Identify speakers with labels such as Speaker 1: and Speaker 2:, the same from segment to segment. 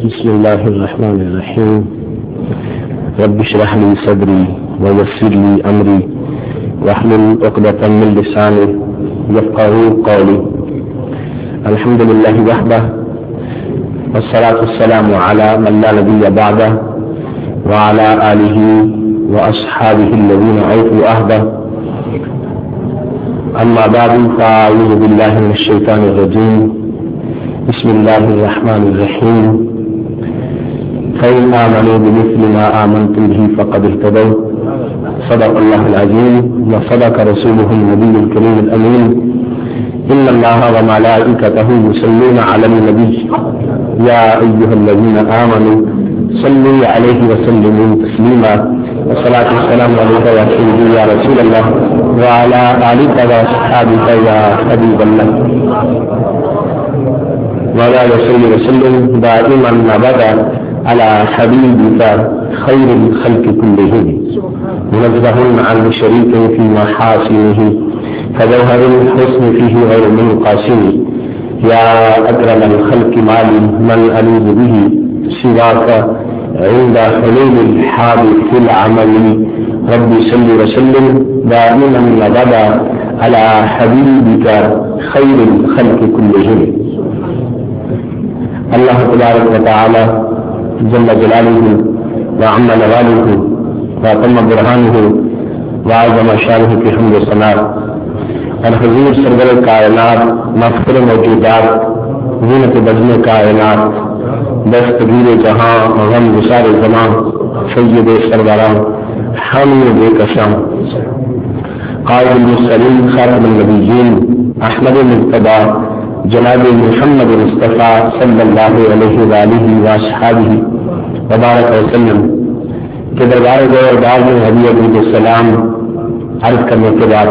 Speaker 1: بسم الله الرحمن الرحيم. رب اشرح لي صدري ويسر لي أمري واحلل عقدة من لساني يفقهوا قولي. الحمد لله وحده والصلاة والسلام على من لا نبي بعده وعلى آله وأصحابه الذين أوفوا عهده. أما بعد فأعوذ بالله من الشيطان الرجيم. بسم الله الرحمن الرحيم. فإن آمنوا بمثل ما آمنتم به فقد اهتدوا. صدق الله العظيم وصدق رسوله النبي الكريم الأمين. إن الله وملائكته يصلون على النبي يا أيها الذين آمنوا صلوا عليه وسلموا تسليما. والصلاة والسلام عليك يا سيدي يا رسول الله وعلى آلك وأصحابك يا حبيب الله وعلى آله وسلم دائما أبدا على حبيبك خير الخلق كلهم منزه عن شريك في محاسنه فجوهر الحسن فيه غير منقسم. يا أكرم الخلق مالي من ألوذ به سواك عند حلول الحادث في العمل. ربي صل وسلم دائما أبدا على حبيبك خير الخلق كلهم. اللہ تبارک و تعالی جل جلالہ وعم نواله وتم برہانہ وعظم شانہ کی حمد و ثنا اور حضور سرور کائنات مفخر موجودات زینت بزم کائنات دستگیر جہاں غم گسار زمان سید سروران حامی بے کشاں قائد المرسلین خاتم النبیین احمد مجتبی جناب محمد مصطفیٰ صلی اللہ علیہ وآلہ وآصحابہ وبارک وسلم کے دربار گوردار میں حبیب علیہ السلام عرض کرنے کے بعد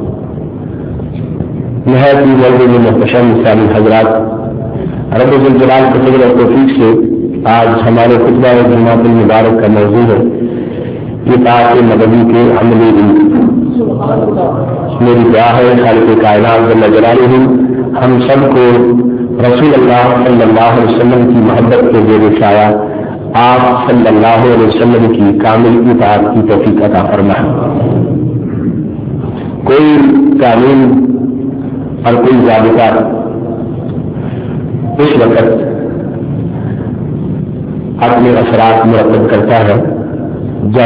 Speaker 1: نہایت ہی موجود محتشم سامی حضرات، رب الجلال کے فضل و توفیق سے آج ہمارے خطبہ و جماعت المبارک کا موضوع ہے اطاعت مدنی کے عملی علم. میری دعا ہے خالق کائنات جل جلالہ ہم سب کو رسول اللہ صلی اللہ علیہ وسلم کی محبت کے زیر سایہ آپ صلی اللہ علیہ وسلم کی کامل اطاعت کی توفیق عطا فرمائے. کوئی قانون اور کوئی ضابطہ اس وقت اپنے اثرات مرتب کرتا ہے جب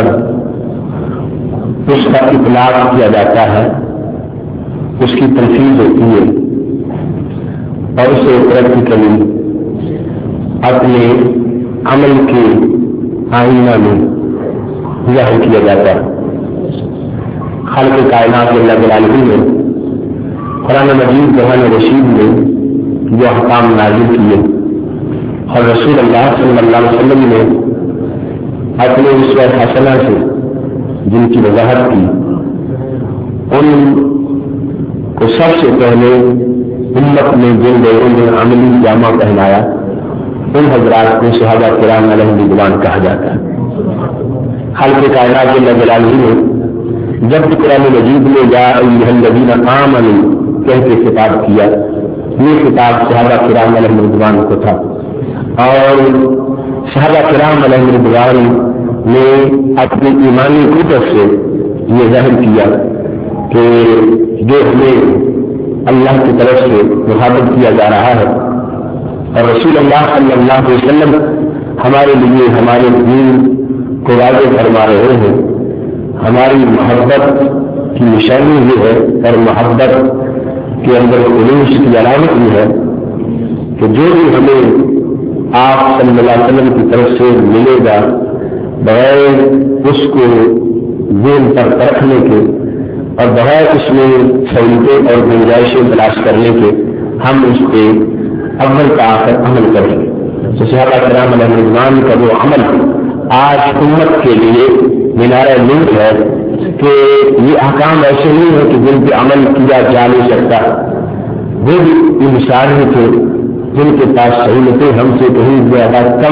Speaker 1: اس کا اطلاق کیا جاتا ہے، اس کی تنفیذ ہوتی ہے اور اسے پریکٹیکلی اپنے عمل کے آئینہ میں ظاہر کیا جاتا ہے. خالق کائنات جل جلالہ نے قرآن مجید قرآن رشید میں جو احکام نازل کیے اور رسول اللہ صلی اللہ علیہ وسلم نے اپنے اسوہ حسنہ سے جن کی وضاحت کی، ان کو سب سے پہلے امت میں جن لوگوں نے عملی جامہ پہنایا ان حضرات کو صحابہ کرام علیہ رضوان کہا جاتا ہے. خالق کائنات جل جلالہ نے جب قرآن مجید میں یا ایھا الذین آمنوا کہہ کے خطاب کیا، یہ خطاب صحابہ کرام علیہ رضوان کو تھا اور صحابہ کرام علیہ رضوان نے اپنی ایمانی قوت سے یہ ظاہر کیا کہ جو ہمیں اللہ کی طرف سے محبت کیا جا رہا ہے اور رسول اللہ صلی اللہ علیہ وسلم ہمارے لیے ہمارے دین کو واضح فرما رہے ہیں. ہماری محبت کی نشانی یہ ہے اور محبت کے اندر خلوص کی علامت یہ ہے کہ جو بھی ہمیں آپ صلی اللہ علیہ وسلم کی طرف سے ملے گا بغیر اس کو ذہن پر رکھنے کے اور بغیر اس میں سہولتیں اور گنجائشیں تلاش کرنے کے ہم اس پہ اول کا آخر عمل کریں گے. تو صحابہ کرام علیہ رضوان کا جو عمل آج امت کے لیے مینار نور ہے کہ یہ احکام ایسے نہیں ہے کہ جن پہ عمل کیا جا نہیں سکتا. وہ بھی انسان ہی تھے جن کے پاس سہولتیں ہم سے کہیں زیادہ کم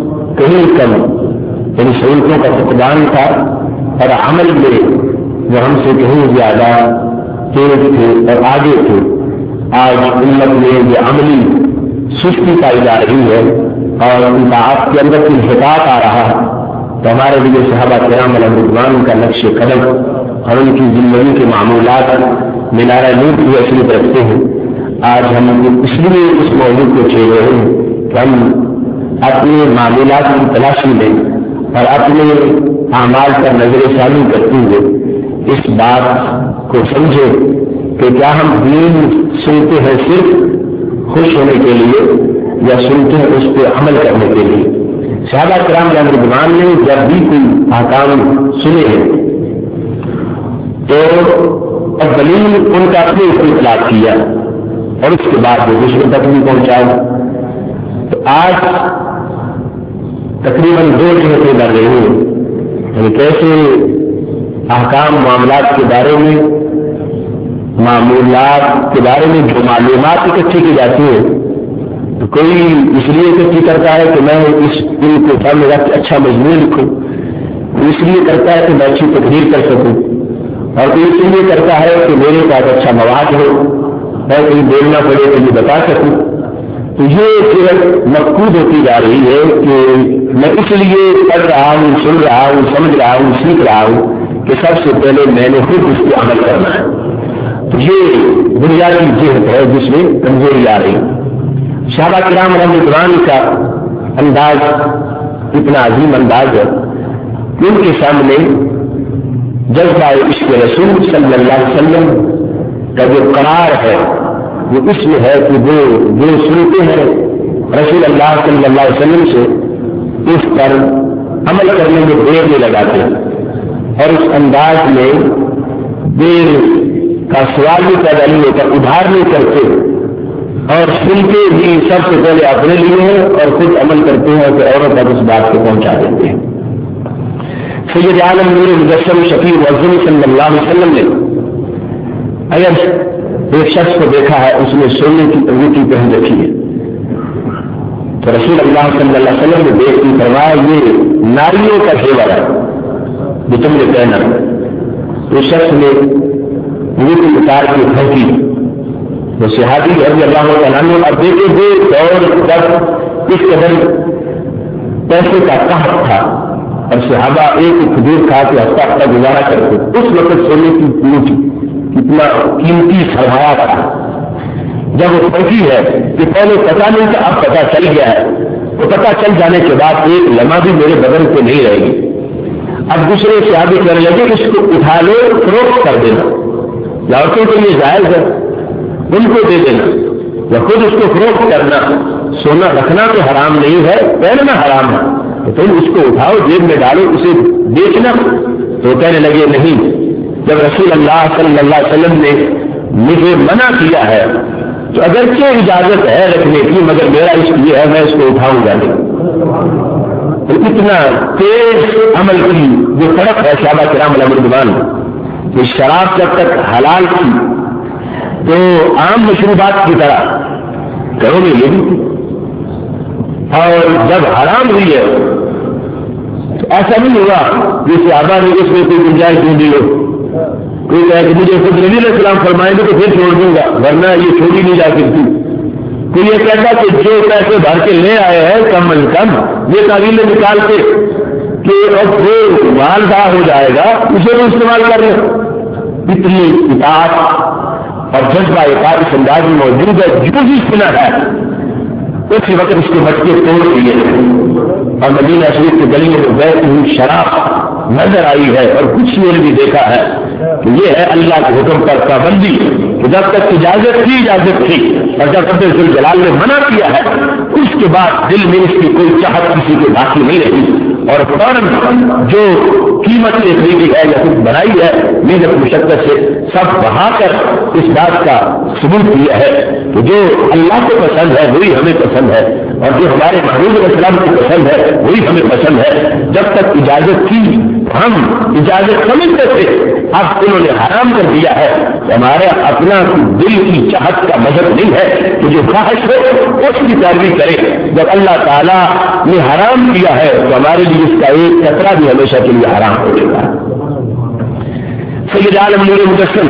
Speaker 1: یعنی سہولتوں کا فقدان تھا اور عمل میں وہ ہم سے کہیں زیادہ تیز تھے اور آگے تھے. آج امت میں یہ عملی سستی پائی جا رہی ہے اور اطاعت کے اندر انحطاط آ رہا ہے، تو ہمارے لیے صحابہ کرام علیہ رضوان کا نقش قدم اور ان کی زندگی کے معمولات مینارہ نور کی حیثیت رکھتے ہیں۔ آج ہم اس لیے اس موضوع کو چھیڑ رہے ہیں کہ ہم اپنے معمولات کی تلاشی لیں اور اپنے اعمال پر نظر ثانی کرتے ہوئے اس بات کو سمجھے کہ کیا ہم دین سنتے ہیں صرف خوش ہونے کے لیے یا سنتے ہیں اس پہ عمل کرنے کے لیے۔ صحابہ کرام علیہ رضوان نے جب بھی کوئی احکام سنے ہیں تو اولین ان کا اپنے اوپر اطلاق کیا اور اس کے بعد وہ دوسروں تک بھی پہنچایا۔ تو آج تقریباً 2 جگہ لڑ رہے ہیں، یعنی کیسے احکام معاملات کے بارے میں، معمولات کے بارے میں جو معلومات اکٹھی کی جاتی ہیں تو کوئی اس لیے اکٹھی کرتا ہے کہ میں اس ان کو سامنے رکھ کے اچھا مضمون لکھوں، اس لیے کرتا ہے کہ میں اچھی تقریر کر سکوں، اور کوئی اس لیے کرتا ہے کہ میرے پاس اچھا مواد ہو، میں کہیں بولنا پڑے تو یہ بتا سکوں۔ تو یہ صرف مفقود ہوتی جا رہی ہے کہ میں اس لیے پڑھ رہا ہوں، سن رہا ہوں، سمجھ رہا ہوں، سیکھ رہا ہوں کہ سب سے پہلے میں نے خود اس پہ عمل کرنا ہے۔ تو یہ بنیادی جہت ہے جس میں کمزوری آ رہی ہے۔ صحابہ کرام علیہ رضوان کا انداز اتنا عظیم انداز ہے کہ ان کے سامنے جذبہ عشق رسول صلی اللہ علیہ وسلم کا جو قرار ہے وہ اس میں ہے کہ وہ جو سنتے ہیں رسول اللہ صلی اللہ علیہ وسلم سے اس پر عمل کرنے میں دیر نہیں لگاتے، اور اس انداز میں دیر کا سوال بھی پیدا نہیں ہوتا، ادھار نہیں کرتے، اور سنتے بھی سب سے پہلے اپنے لیے ہیں اور خود عمل کرتے ہیں کہ اوروں تک اس بات کو پہنچا دیتے ہیں۔ سید عالم نور مجسم شفیع معظم صلی اللہ علیہ وسلم نے اگر ایک شخص کو دیکھا ہے اس نے سونے کی انگوٹھی پہن رکھی ہے تو رسول اللہ صلی اللہ علیہ وسلم نے دیکھ کے فرمایا یہ ناریوں کا زیور ہے جو تم نے پہنا۔ اس شخص نے انگوٹھی اتار کے پھینکی، وہ صحابی رضی اللہ تعالیٰ عنہ اب دیکھے دے دور تک اس قدر پیسے کا قحط تھا اور صحابہ ایک کھجور کھا کے ہفتہ ہفتہ گزارا کرتے، اس وقت سونے کی انگوٹھی کتنا قیمتی سرمایہ تھا۔ جب وہ پہنچی ہے کہ پہلے پتا نہیں تھا، اب پتا چل گیا ہے، وہ پتا چل جانے کے بعد ایک لمحہ بھی میرے بدن پہ نہیں رہے گی۔ اب دوسرے صحابی کہنے لگے اس کو اٹھا لو، فروخت کر دینا، عورتوں کے لیے جائز ہے، ان کو دے دینا یا خود اس کو فروخت کرنا۔ سونا رکھنا تو حرام نہیں ہے، پہننا حرام ہے، تو تم اس کو اٹھاؤ، جیب میں ڈالو، اسے بیچنا۔ تو کہنے لگے نہیں، جب رسول اللہ صلی اللہ علیہ وسلم نے مجھے منع کیا ہے تو اگرچہ اجازت ہے رکھنے کی، مگر میرا اس لیے ہے میں اس کو اٹھاؤں گا نہیں۔ اتنا تیز عمل کی جو سڑک ہے صحابہ کرام علیہ رضوان کہ شراب جب تک حلال تھی تو عام مشروبات کی طرح گھروں میں یہ بھی تھی، اور جب حرام ہوئی ہے تو ایسا نہیں ہوا جیسے صحابہ نے اس میں کوئی گنجائش نہیں دی ہو، کوئی کہے کہ مجھے خود نبی علیہ السلام فرمائیں گے تو پھر چھوڑ دوں گا ورنہ یہ چھوڑی نہیں جا سکتی۔ کوئی یہ کہتا کہ جو پیسے بھر کے لے آئے ہیں کم از کم یہ تعویلیں نکال کے کہ اب وہ مالدہ ہو جائے گا اسے بھی استعمال کر لیں۔ اتنی اطاعت اور جذبہ اطاعت اس انداز میں موجود ہے، جو بھی سنا ہے اسی وقت اس کے بچے توڑ دیے اور مدینہ شریف کی گلیوں میں بہتی ہوئی شراب نظر آئی ہے، اور کچھ نے بھی دیکھا ہے کہ یہ ہے اللہ کے حکم پر پابندی کہ جب تک اجازت تھی اور جب تک ذل جلال نے منع کیا ہے اس کے بعد دل میں اس کی کوئی چاہت کسی کے باقی نہیں رہی، اور فوراً جو قیمت سے خریدی ہے یا کچھ بنائی ہے محنت مشقت سے سب بہا کر اس بات کا ثبوت دیا ہے کہ جو اللہ کو پسند ہے وہی ہمیں پسند ہے، اور جو ہمارے محبوب علیہ السلام کو پسند ہے وہی ہمیں پسند ہے۔ جب تک اجازت تھی ہم اجازت سمجھتے تھے، اب انہوں نے حرام کر دیا ہے، ہمارے اپنا دل کی چاہت کا مذہب نہیں ہے کہ جو خواہش ہو اس کی پیروی کرے۔ جب اللہ تعالیٰ نے حرام کیا ہے تو ہمارے لیے اس کا ایک خطرہ بھی ہمیشہ کے لیے حرام ہو جائے گا۔ سید عالم نور مجسم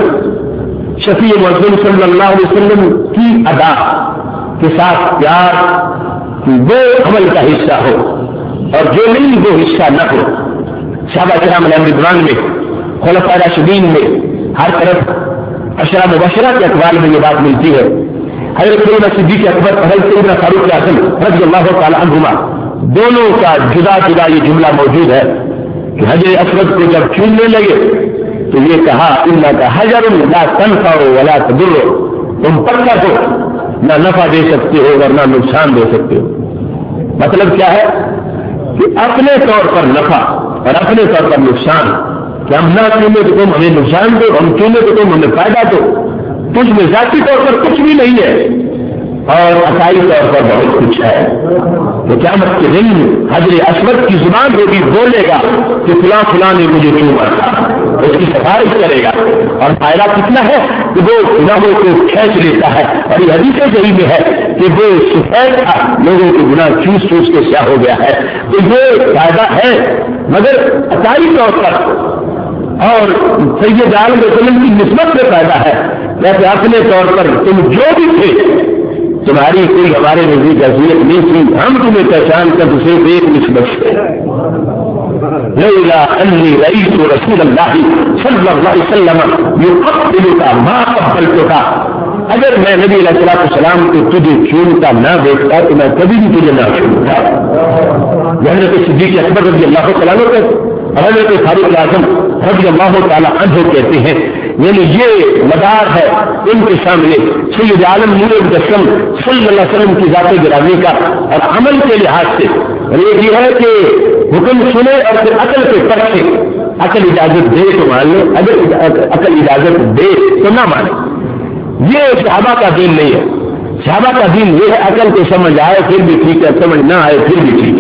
Speaker 1: شفیع معظم صلی اللہ علیہ وسلم کی ادا کے ساتھ پیار وہ عمل کا حصہ ہو اور جو نہیں وہ حصہ نہ ہو. صحابہ کرام علیہ رضوان میں، خلفائے راشدین میں ہر طرف عشرہ مبشرہ کے اقوال میں یہ بات ملتی ہے. حضرت سیدنا صدیق اکبر، حضرت سیدنا فاروق اعظم رضی اللہ تعالی عنہما دونوں کا جدا جدا یہ جملہ موجود ہے کہ حجر اسود کو جب چھونے لگے تو یہ کہا انکا حجر لا تنفع ولا تضر، تم پتھر ہو، نہ نفع دے سکتے ہو اور نہ نقصان دے سکتے ہو. مطلب کیا ہے کہ اپنے طور پر نفع اور اپنے طور پر نقصان، کہ ہم نہ چونے تو تم ہمیں نقصان دو، ہم چونے تو تم ہمیں فائدہ دو. تجھ میں ذاتی طور پر کچھ بھی نہیں ہے اور عقائی طور پر بہت کچھ ہے. تو قیامت کے دن حجر اسود کی زبان ہوگی، بولے گا کہ فلاں فلاں نے مجھے چوما تھا، اس کی سفارش کرے گا. اور فائدہ کتنا ہے کہ وہ گناہوں کو کھینچ لیتا ہے. اور یہ حدیث صحیح میں ہے کہ وہ سفید تھا، لوگوں کے گناہ چوس چوس کے سیاہ ہو گیا ہے. تو یہ فائدہ ہے مگر عقائی طور پر اور سید عالم وسلم کی نسبت سے فائدہ ہے. ویسے اپنے طور پر تم جو بھی تھے، تمہاری کوئی ہمارے نزدیک حیثیت نہیں تھی، ہم تمہیں پہچان کر صرف ایک نسبت سے لولا انی رئیس رسول اللہ صلی اللہ علیہ وسلم یقبلک ما قبلتک، اگر میں نبی علیہ السلام کو تجھے چومتا نہ دیکھتا تو میں کبھی بھی تجھے نہ چومتا. حضرت صدیق اکبر رضی اللہ تعالیٰ عنہ حضرت فاروق اعظم رضی اللہ تعالیٰ عنہ کہتے ہیں، یعنی یہ مدار ہے ان کے سامنے سید عالم نور مجسم صلی اللہ علیہ وسلم کی ذات گرامی کا. اور عمل کے لحاظ سے یہ ہے کہ حکم سنے اور پھر عقل کے پرکھے، عقل اجازت دے تو مان لے، اگر عقل اجازت دے تو نہ مانے. یہ صحابہ کا دین نہیں ہے. صحابہ کا دین یہ ہے عقل کو سمجھ آئے پھر بھی ٹھیک ہے، سمجھ نہ آئے پھر بھی ٹھیک ہے.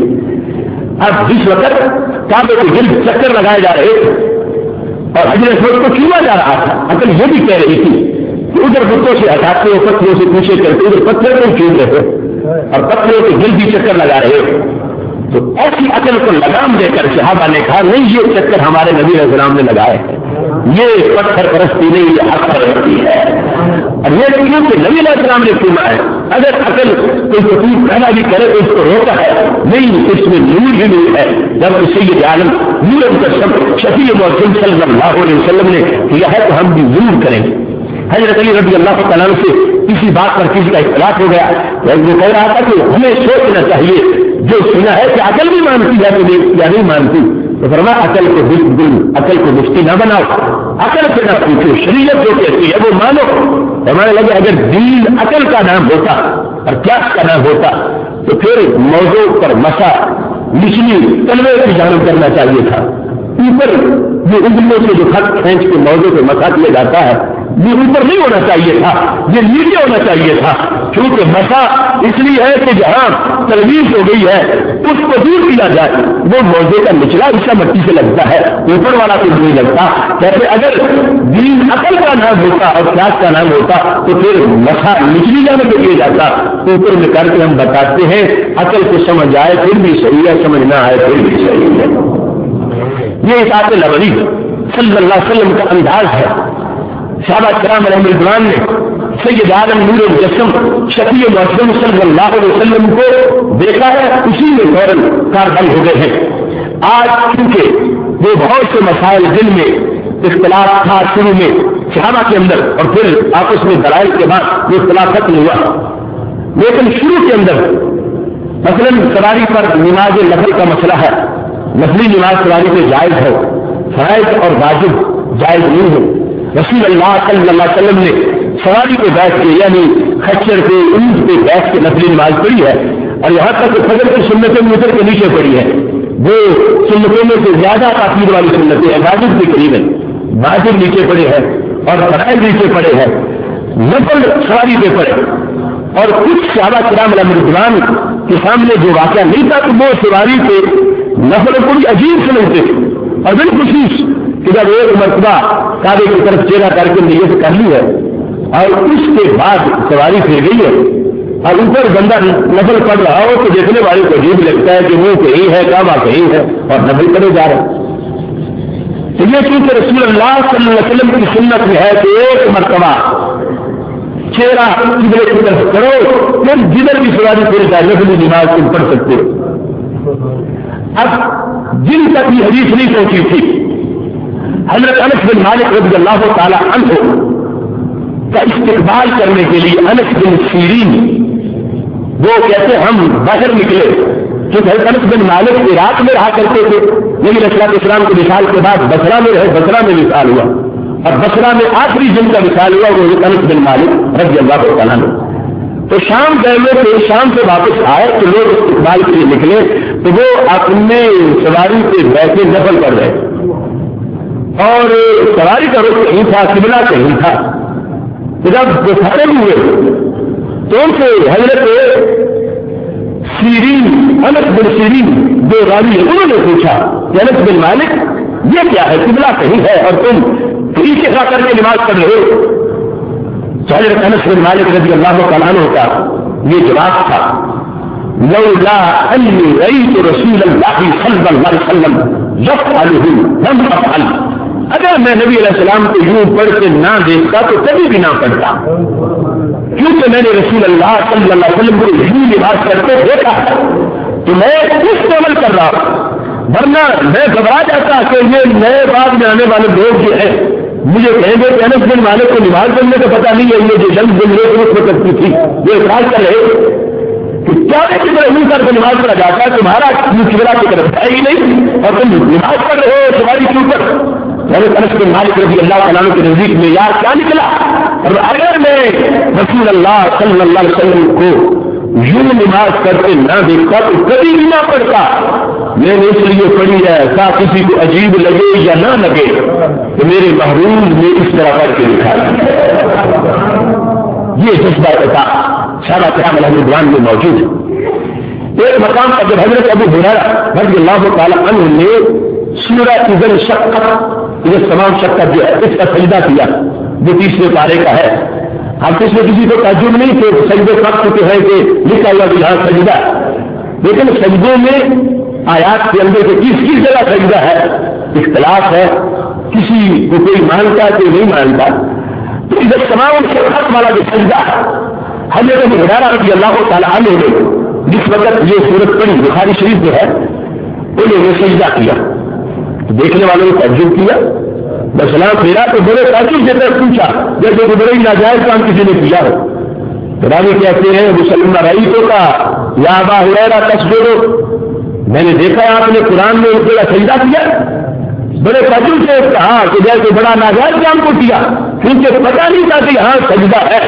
Speaker 1: اب جس وقت کعبے کے گرد چکر لگائے جا رہے تھے اور حجر اسود کو چوما جا رہا تھا، عقل یہ بھی کہہ رہی تھی کہ ادھر بتوں سے ہٹاتے ہو، پتھروں سے پیچھے کرتے ادھر پتھر کو چوم رہے ہو اور پتھروں کے گرد بھی چکر لگا رہے ہو. تو ایسی عقل کو لگام دے کر صحابہ نے کہا نہیں، یہ چکر ہمارے نبی علیہ السلام نے لگائے ہیں، یہ پتھر پرستی نہیں، یہ حق پرستی ہے. اور یہ نہیں کہ نبی علیہ السلام نے چوما ہے. اگر عقل کوئی تکلیف پیدا بھی کرے تو اس کو روکا ہے نہیں، اس میں نور ہی نہیں ہے. جب سید عالم نور مجسم شفیع معظم صلی اللہ علیہ وسلم نے کیا ہے تو ہم بھی ضرور کریں گے. حضرت علی رضی اللہ تعالیٰ عنہ سے کسی بات پر کسی کا اختلاف ہو گیا، وہ کہہ رہا تھا کہ ہمیں سوچنا چاہیے جو سنا ہے کہ عقل بھی مانتی ہے یا نہیں مانتی. تو فرمایا عقل کو بالکل عقل کو مفتی نہ بناؤ، عقل سے نہ پوچھو، شریعت جو کہتی ہے وہ مانو. ہمارے لگے اگر دین عقل کا نام ہوتا اور قیاس کا نام ہوتا تو پھر موضوع پر مسا نچلی تلوے کی جانب کرنا چاہیے تھا. اوپر یہ انگلیوں سے جو خط کھینچ کے موضوع پہ مسا دیا جاتا ہے یہ اوپر نہیں ہونا چاہیے تھا، یہ نیچے ہونا چاہیے تھا. کیونکہ مسا اس لیے ہے کہ جہاں تلویز ہو گئی ہے اس کو دور کیا جائے. وہ موضوع کا نچلا حصہ مٹی سے لگتا ہے، اوپر والا تو نہیں لگتا. کہتے اگر دین عقل کا نام ہوتا اور قیاس کا نام ہوتا تو پھر مسا نچلی جانے پہ کیا جاتا. اوپر میں کر کے ہم بتاتے ہیں عقل کو سمجھ آئے پھر بھی صحیح ہے، سمجھ نہ آئے پھر بھی صحیح ہے. یہ اطاعت نبوی صلی اللہ علیہ وسلم کا انداز ہے. صحابہ کرام علیہ رضوان نے سید عالم نور مجسم شفیع معظم صلی اللہ علیہ وسلم کو دیکھا ہے، اسی میں فوراً کاربند ہو گئے ہیں. آج کیونکہ وہ بہت سے مسائل دل میں اختلاف تھا شروع میں صحابہ کے اندر اور پھر آپس میں دلائل کے بعد وہ اختلاف ختم ہوا، لیکن شروع کے اندر مثلاً سواری پر نماز نفل کا مسئلہ ہے. نفلی نماز سواری پہ جائز ہے، فرائض اور واجب جائز نہیں ہے. رسول اللہ صلی اللہ علیہ وسلم نے سواری پہ بیٹھ کے یعنی خچر پہ اونٹ پہ بیٹھ کے نفلی نماز پڑھی ہے اور یہاں تک کہ فجر کی سنتیں متر کے نیچے پڑھی ہے. وہ سنتوں میں سے زیادہ تاثیر والی سنتیں ہیں، واجب بھی قریب ہے، واجب نیچے پڑے ہیں اور فرائض نیچے پڑے ہیں، نفل سواری پہ پڑے. اور کچھ صحابہ کرام علیہ رضوان کے سامنے جو واقعہ نہیں تھا تو وہ سواری پہ نفل بڑی عجیب سمجھتے تھے. اور بالخصوص کہ جب ایک مرتبہ کعبے کی طرف چہرہ کر کے نیت کر لی ہے اور اس کے بعد سواری پھر گئی ہے اور اوپر بندہ نفل پڑ رہا ہو تو دیکھنے والے کو عجیب لگتا ہے کہ وہ کہیں ہے کعبہ کہیں ہے اور نفل کرے جا رہا ہے. تو یہ کیونکہ رسول اللہ صلی اللہ علیہ وسلم کی سنت میں ہے کہ ایک مرتبہ چہرہ قبلے کی طرف کرو پھر لیکن جدھر بھی سواری پھر جائے نفلی نماز تم پڑھ سکتے ہو. اب جن تک یہ حدیث نہیں پہنچی تھی, حضرت انس بن مالک رضی اللہ تعالی عنہ کا استقبال کرنے کے لیے انس بن سیرین وہ کہتے ہم باہر نکلے, کیونکہ حضرت انس بن مالک عراق میں رہا کرتے تھے, لیکن اسلام کے وصال کے بعد بصرہ میں رہے, بصرہ میں وصال ہوا, اور بصرہ میں آخری جن کا وصال ہوا وہ حضرت انس بن مالک رضی اللہ تعالیٰ عنہ. تو شام گئے ہوئے تھے, شام سے واپس آئے تو لوگ استقبال کے لیے نکلے تو وہ اپنے سواری پہ بیٹھے نفل کر رہے, اور سواری کا رخ کہیں تھا, قبلہ کہیں تھا. جب وہ ختم ہوئے تو ان سے حضرت سیرین, انس بن سیرین جو راوی ہے, انہوں نے پوچھا کہ انس بن مالک یہ کیا ہے, قبلہ کہیں ہے اور تم پیچھے کھا کر کے نماز پڑھ رہے ہو. تو حضرت انس بن مالک رضی اللہ تعالیٰ عنہ کا یہ جواب تھا, لولا انی رأیت رسول اللہ صلی اللہ علیہ وسلم یفعلہ لم افعل, اگر میں نبی علیہ السلام کو یوں پڑھ کے نہ دیکھتا تو کبھی بھی نہ پڑھتا, کیونکہ میں نے رسول اللہ صلی اللہ علیہ وسلم کو یوں نماز کرتے دیکھا تو میں اس پہ عمل کر رہا, ورنہ میں گھبرا جاتا کہ یہ نئے بعد میں آنے والے لوگ جو ہیں مجھے کہیں گے کہ انس بن مالک کو نماز پڑھنے کا پتہ نہیں ہے, یہ جو جنگ بن رہے اس وقت کی تھی وہ اعتراض کر رہے کہ کیا کی طرح یوں کر کے نماز پڑھا جاتا ہے, تمہارا قبلہ کی طرف ہے ہی نہیں اور تم نماز پڑھ رہے ہو تمہاری کیوں پر. انس بن مالک رضی اللہ تعالیٰ عنہ کے نزدیک میں یار کیا نکلا, اور اگر میں رسول اللہ صلی اللہ علیہ وسلم کو یوں نماز کرتے نہ دیکھتا تو کبھی بھی نہ پڑھتا. میں نے اس لیے پڑھی ہے تا کسی کو عجیب لگے یا نہ لگے تو میرے محروم نے اس طرح کر کے لکھا. یہ جذبہ تھا سارا کرام الحمدان میں موجود ہے. ایک مقام پر جب حضرت ابو ہریرہ رضی اللہ تعالیٰ عنہ نے سورہ اذا انشقت, یہ تمام شقت جو ہے اس کا سجدہ کیا جو 30ویں پارے کا ہے, اب اس میں کسی کو تعجب نہیں کہ سجدے کب چکے ہیں کہ لکھا ہوا بھی یہاں سجدہ, لیکن سجدے میں آیات کے اندر سے کس جگہ سجدہ ہے اختلاف ہے, کسی کو کوئی مانتا ہے کوئی نہیں مانتا. تو ادھر تمام شقت والا جو سجدہ ہے حضرت ابو ہریرہ رضی اللہ تعالیٰ عنہ نے جس وقت یہ سورت پڑھی بخاری شریف جو ہے انہوں نے سجدہ کیا, دیکھنے والوں نے تعجب کیا, سلام پھیرا تو بڑے تعجب سے طرف پوچھا جیسے کہ بڑے ہی ناجائز کام کسی نے کیا ہو. راوی کہتے ہیں مسلم رئیسوں کا یا ابا ہریرہ تصویرو, میں نے دیکھا آپ نے قرآن میں ان کا سجدہ کیا. بڑے تعجب سے کہا کہ جیسے بڑا ناجائز کام کو کیا, کیونکہ پتہ نہیں تھا کہ یہاں سجدہ ہے.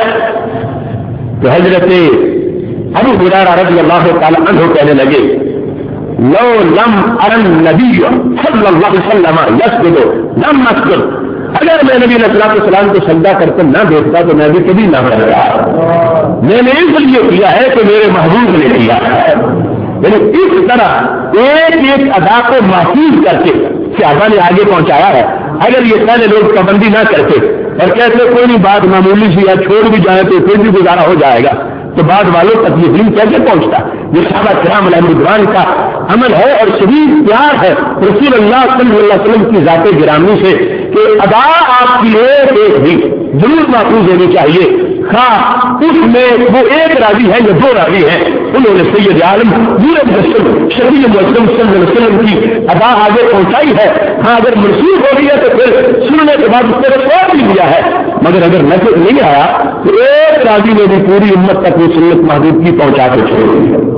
Speaker 1: تو حضرت ابو ہریرہ رضی اللہ تعالیٰ عنہ کہنے لگے لو لم ارن نبی صلی اللہ علیہ وسلم یسجد لم اسجد, اگر میں نبی علیہ السلام کو سجدہ کرتے نہ دیکھتا تو میں بھی کبھی نہ پڑھتا. میں نے اس لیے کیا ہے کہ میرے محبوب نے کیا ہے. یعنی اس طرح ایک ایک ادا کو محفوظ کر کے صحابہ نے آگے پہنچایا ہے. اگر یہ پہلے لوگ پابندی نہ کرتے اور کہتے کوئی نہیں بات معمولی سی یا چھوڑ بھی جائے تو پھر بھی گزارا ہو جائے گا تو بعد والوں تک یہ دین کیسے پہنچتا. یہ صحابہ کرام علیہ رضوان کا عمل ہے اور شدید پیار ہے رسول اللہ صلی اللہ علیہ وسلم کی ذات گرامی سے کہ ادا آپ کی ایک بھی ضرور محفوظ ہونی چاہیے. ہاں اس میں وہ ایک راوی ہے یا دو راوی ہیں, انہوں نے سید عالم شفیع معظم صلی اللہ علیہ وسلم کی ادا آگے پہنچائی ہے. ہاں اگر منسوخ ہو گئی ہے تو پھر سننے کے بعد اس پر چھوڑ بھی دیا ہے, مگر اگر نظر نہیں آیا تو ایک راوی نے بھی پوری امت تک وہ سنت محبوب کی پہنچا کے چھوڑ دی ہے.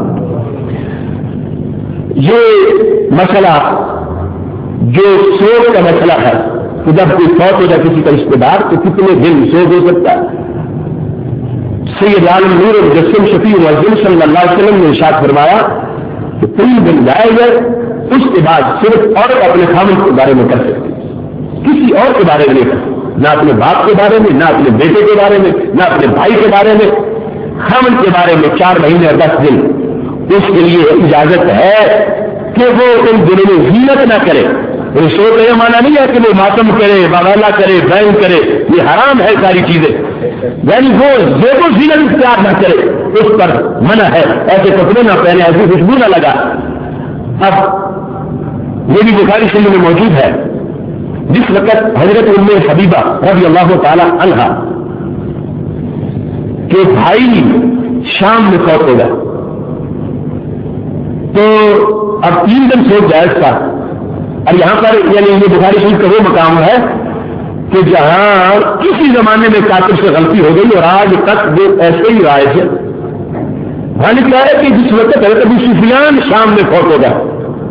Speaker 1: یہ مسئلہ جو سوچ کا مسئلہ ہے کہ جب کوئی فوت ہو جائے کسی کا رشتے دار تو کتنے دن سوچ ہو سکتا ہے. سید عالم نور المجسم شفیع معظم صلی اللہ علیہ وسلم نے ارشاد فرمایا کہ 3 دن جائے گا, اس کے بعد صرف عورت اپنے خامد کے بارے میں کر سکتی, کسی اور کے بارے میں نہیں کر سکتی, نہ اپنے باپ کے بارے میں, نہ اپنے بیٹے کے بارے میں, نہ اپنے بھائی کے بارے میں. خامد کے بارے میں 4 مہینے اور 10 دن اس کے لیے اجازت ہے کہ وہ ان دنوں میں زینت نہ کرے. سو کا یہ مانا نہیں ہے کہ وہ ماتم کرے, بغالہ کرے, بین کرے, یہ حرام ہے ساری چیزیں. یعنی وہ زیب و زینت اختیار نہ کرے, اس پر منع ہے. ایسے کپڑے نہ پہنے, ایسی خوشبو نہ لگا. اب یہ بھی بخاری شریف میں موجود ہے جس وقت حضرت ام حبیبہ رضی اللہ تعالی عنہا کے بھائی شام میں فوت ہو گیا. تو اب 3 دن سوچ جائز تھا. اور یہاں پر یعنی یہ بخاری شریف کا وہ مقام ہے کہ جہاں کسی زمانے میں کاتب سے غلطی ہو گئی اور آج تک وہ ایسے ہی رائج ہے. وہاں لکھا ہے کہ جس وقت حضرت ابو سفیان شام میں فوت ہو گیا.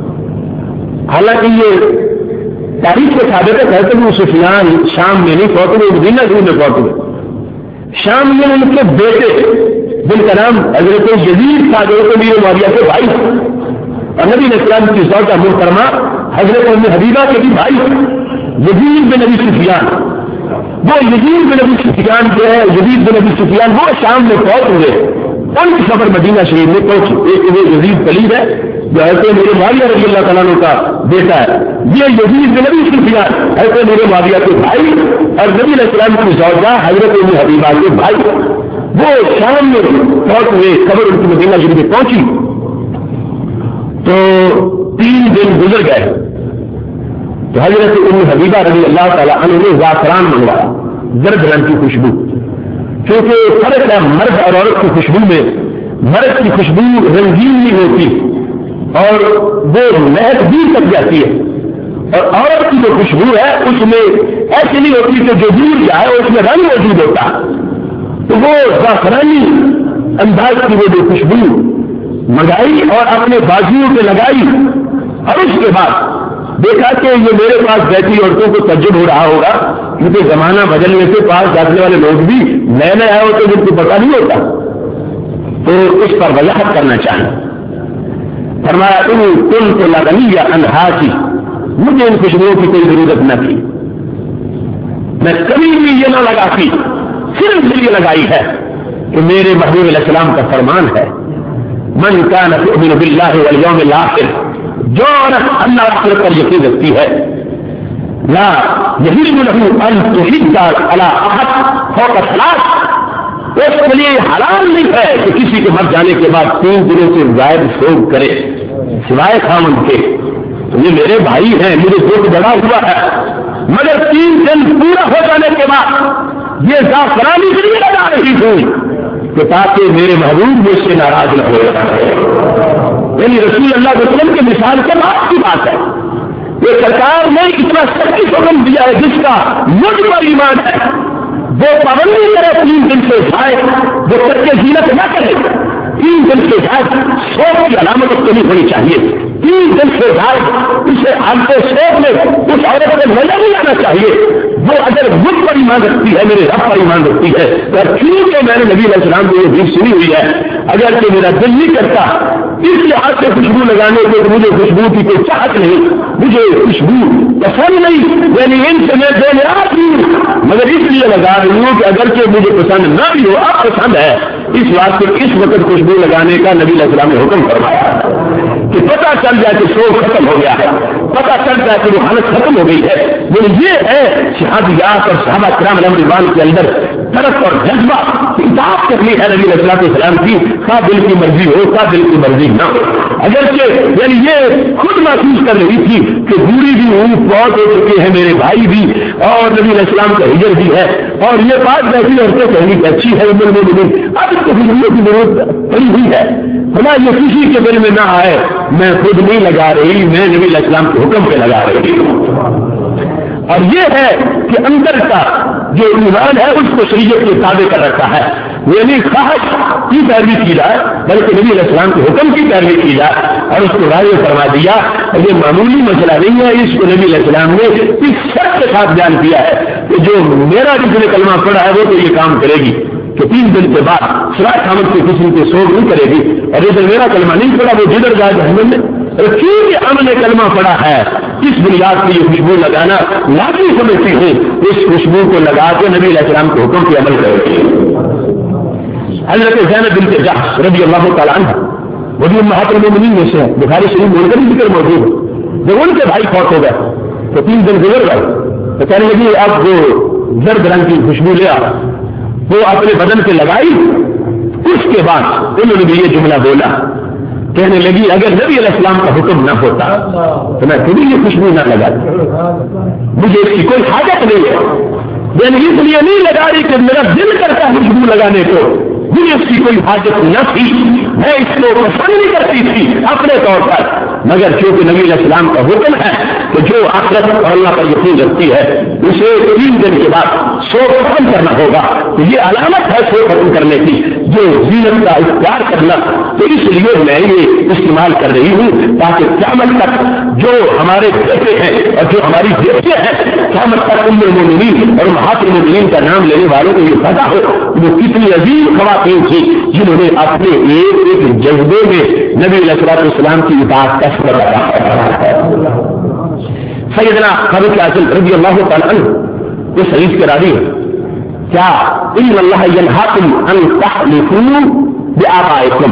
Speaker 1: حالانکہ یہ تاریخ کے ثابت ہے کہ حضرت ابو سفیان شام میں نہیں فوت ہوئے, مدینہ شریف میں فوت ہوئے. شام میں ان کے بیٹے جن کا نام حضرت یزید تھا جو امیر معاویہ کے بھائی, اور نبی علیہ السلام کی زوجہ محترمہ حضرت ام حبیبہ کے بھی بھائی یزید بن ابی سفیان. وہ یزید بن ابی سفیان جو ہے, یزید بن ابی سفیان وہ شام میں فوت ہوئے. ان کی خبر مدینہ شریف میں پہنچی. ایک وہ یزید کلید ہے جو حضرت میرے معاویہ رضی اللہ تعالیٰ عنہ کا بیٹا ہے. یہ یزید بن ابی سفیان حضرت میرے معاویہ کے بھائی اور نبی علیہ السلام کی زوجہ حضرت ام حبیبہ کے بھائی, وہ شام میں فوت ہوئے. خبر ان کی مدینہ شریف میں پہنچی تو 3 دن گزر گئے. تو حضرت ام حبیبہ رضی اللہ تعالیٰ عنہ نے زعفران منگوایا, زرد رنگ کی خوشبو. کیونکہ فرق ہے مرد اور عورت کی خوشبو میں. مرد کی خوشبو رنگین نہیں ہوتی اور وہ مہک دور تک جاتی ہے, اور عورت کی جو خوشبو ہے اس میں ایسی نہیں ہوتی کہ جو دور جائے اس میں رنگ موجود ہوتا. تو وہ زعفرانی انداز کی وہ جو خوشبو منگائی اور اپنے بازوؤں پہ لگائی, اور اس کے بعد دیکھا کہ یہ میرے پاس بیٹھی عورتوں کو تعجب ہو رہا ہوگا کیونکہ زمانہ بدلنے سے پاس بیٹھنے والے لوگ بھی نئے نئے آئے ہوتے جن کو پتا نہیں ہوتا. تو اس پر وضاحت کرنا چاہیں. فرمایا تم تو لگنی یا انہاسی, مجھے ان خوشبوؤں کی کوئی ضرورت نہ تھی. میں کبھی بھی یہ نہ لگاتی, صرف یہ لگائی ہے کہ میرے محبوب علیہ السلام کا فرمان ہے من کان یؤمن باللہ والیوم الآخر, جو عورت اللہ آخرت پر یقین رکھتی ہے لا یحل لہ ان تحد علی احد فوق 3, اس کے لیے حرام نہیں ہے کہ کسی کے مر جانے کے بعد 3 دنوں سے زائد شوق کرے سوائے خامند کے. تو یہ میرے بھائی ہیں, میرے دکھ بڑا ہوا ہے, مگر 3 دن پورا ہو جانے کے بعد یہ زعفران اس لیے لگا رہی ہوں کہ تاکہ میرے محبوب مجھ سے ناراض نہ ہو. یعنی رسول اللہ علیہ وسلم کے مثال کے بعد کی بات ہے. یہ سرکار نے اتنا سختی حکم دیا ہے جس کا مجھ پر ایمان ہے وہ پابندی کرے 3 دن سے زائد, وہ کر کے زینت نہ کرے. 3 دن سے زائد شوق کی علامت اس کو نہیں ہونی چاہیے. 3 دن سے زائد اسے آنکھوں شوق میں اس عورت کو نظر نہیں آنا چاہیے. وہ اگر مجھ پر ایمان رکھتی ہے, میرے رب پر ایمان رکھتی ہے, اور کیونکہ میں نے نبی علیہ السلام کو یہ بھی سنی ہوئی ہے, اگر کہ میرا دل نہیں کرتا اس لحاظ سے خوشبو لگانے کے تو مجھے خوشبو کی کوئی چاہت نہیں, مجھے خوشبو پسند نہیں, یعنی ان سے میں بے نیاز ہوں, مگر اس لیے لگا رہی ہوں کہ اگرچہ مجھے پسند نہ بھی ہو اب پسند ہے. اس بات سے اس وقت خوشبو لگانے کا نبی علیہ السلام نے حکم فرمایا کہ پتہ چل جائے کہ شوق ختم ہو گیا ہے, پتہ چل جائے کہ وہ حالت ختم ہو گئی ہے. یہ ہے شہادیات اور صحابہ کرام رضوان کے اندر طرف اور جذبہ اطاعت کرنی ہے نبی علیہ السلام کی, کا دل کی مرضی ہو کا دل کی مرضی نہ ہو. اگرچہ یعنی یہ خود محسوس کر رہی تھی کہ بوڑھی بھی ہوں, بہت ہو چکے ہیں میرے بھائی بھی, اور نبی علیہ السلام کا ہجر بھی ہے, اور یہ بات بیٹھی عورتیں کہنی کہ اچھی ہے اب اس کو ہجروں کی ضرورت پڑی ہوئی ہے. ہمارا یہ کسی کے دل میں نہ آئے میں خود نہیں لگا رہی, میں نبی علیہ السلام کے حکم پہ لگا رہی ہوں. اور یہ ہے کہ اندر کا جو ایمان ہے اس کو شریعت کے تابع کر رکھا ہے, یعنی خواہش کی پیروی کی جائے بلکہ نبی علیہ السلام کے حکم کی پیروی کی جائے, اور اس کو واضح فرما دیا. اور یہ معمولی مسئلہ نہیں ہے, اس کو نبی علیہ السلام نے اس شرط کے ساتھ بیان کیا ہے کہ جو میرا جس نے کلمہ پڑھا ہے وہ تو یہ کام کرے گی کہ 3 دن کے بعد سرائے خامد کے کسی کے سوگ نہیں کرے گی, اور جس نے میرا کلمہ نہیں پڑھا وہ جدھر جائے جہنم میں. کیونکہ ہم نے کلمہ پڑھا ہے اس بنیاد پر یہ خوشبو لگانا لازمی سمجھتی ہوں, اس خوشبو کو لگا کے نبی علیہ السلام کے حکم کی عمل کرے گی. حضرت زینب بنت جحش رضی اللہ تعالیٰ عنہ وہ بھی امہات المومنین میں سے ہے, بخاری شریف میں ان کا بھی ذکر موجود ہے. جب ان کے بھائی فوت ہو گئے تو 3 دن گزر گئے تو کہنے لگی اب وہ زرد رنگ کی خوشبو لے آ, وہ اپنے بدن پہ لگائی. اس کے بعد انہوں نے بھی یہ جملہ بولا, کہنے لگی اگر نبی علیہ السلام کا حکم نہ ہوتا تو میں کبھی یہ خوشبو نہ لگاتی, مجھے اس کی کوئی حاجت نہیں ہے. یعنی اس لیے نہیں لگا رہی کہ میرا دل کرتا ہے خوشبو لگانے کو, مجھے اس کی کوئی حاجت نہ تھی، میں اس کو پسند نہیں کرتی تھی اپنے طور پر، مگر چونکہ نبی علیہ السلام کا حکم ہے کہ جو آخرت اور اللہ پر یقین رکھتی ہے اسے 3 دن کے بعد سو ختم کرنا ہوگا، تو یہ علامت ہے سو ختم کرنے کی، جو زینت کا اختیار کرنا، تو اس لیے میں یہ استعمال کر رہی ہوں تاکہ قیامت تک جو ہمارے بیٹے ہیں اور جو ہماری بیٹیاں ہیں، قیامت تک ام المومنین اور امہات المومنین کا نام لینے والوں کو یہ پتا ہو وہ کتنی عظیم خواتین تھی جنہوں نے اپنے ایک جذبے میں نبی علیہ السلام کی اطاعت کا سبب رکھا۔ سیدنا فاروق اعظم رضی اللہ تعالی عنہ اس حدیث کے راوی ہے، کیا ان اللہ ینہاکم ان تحلفوا بآبائکم،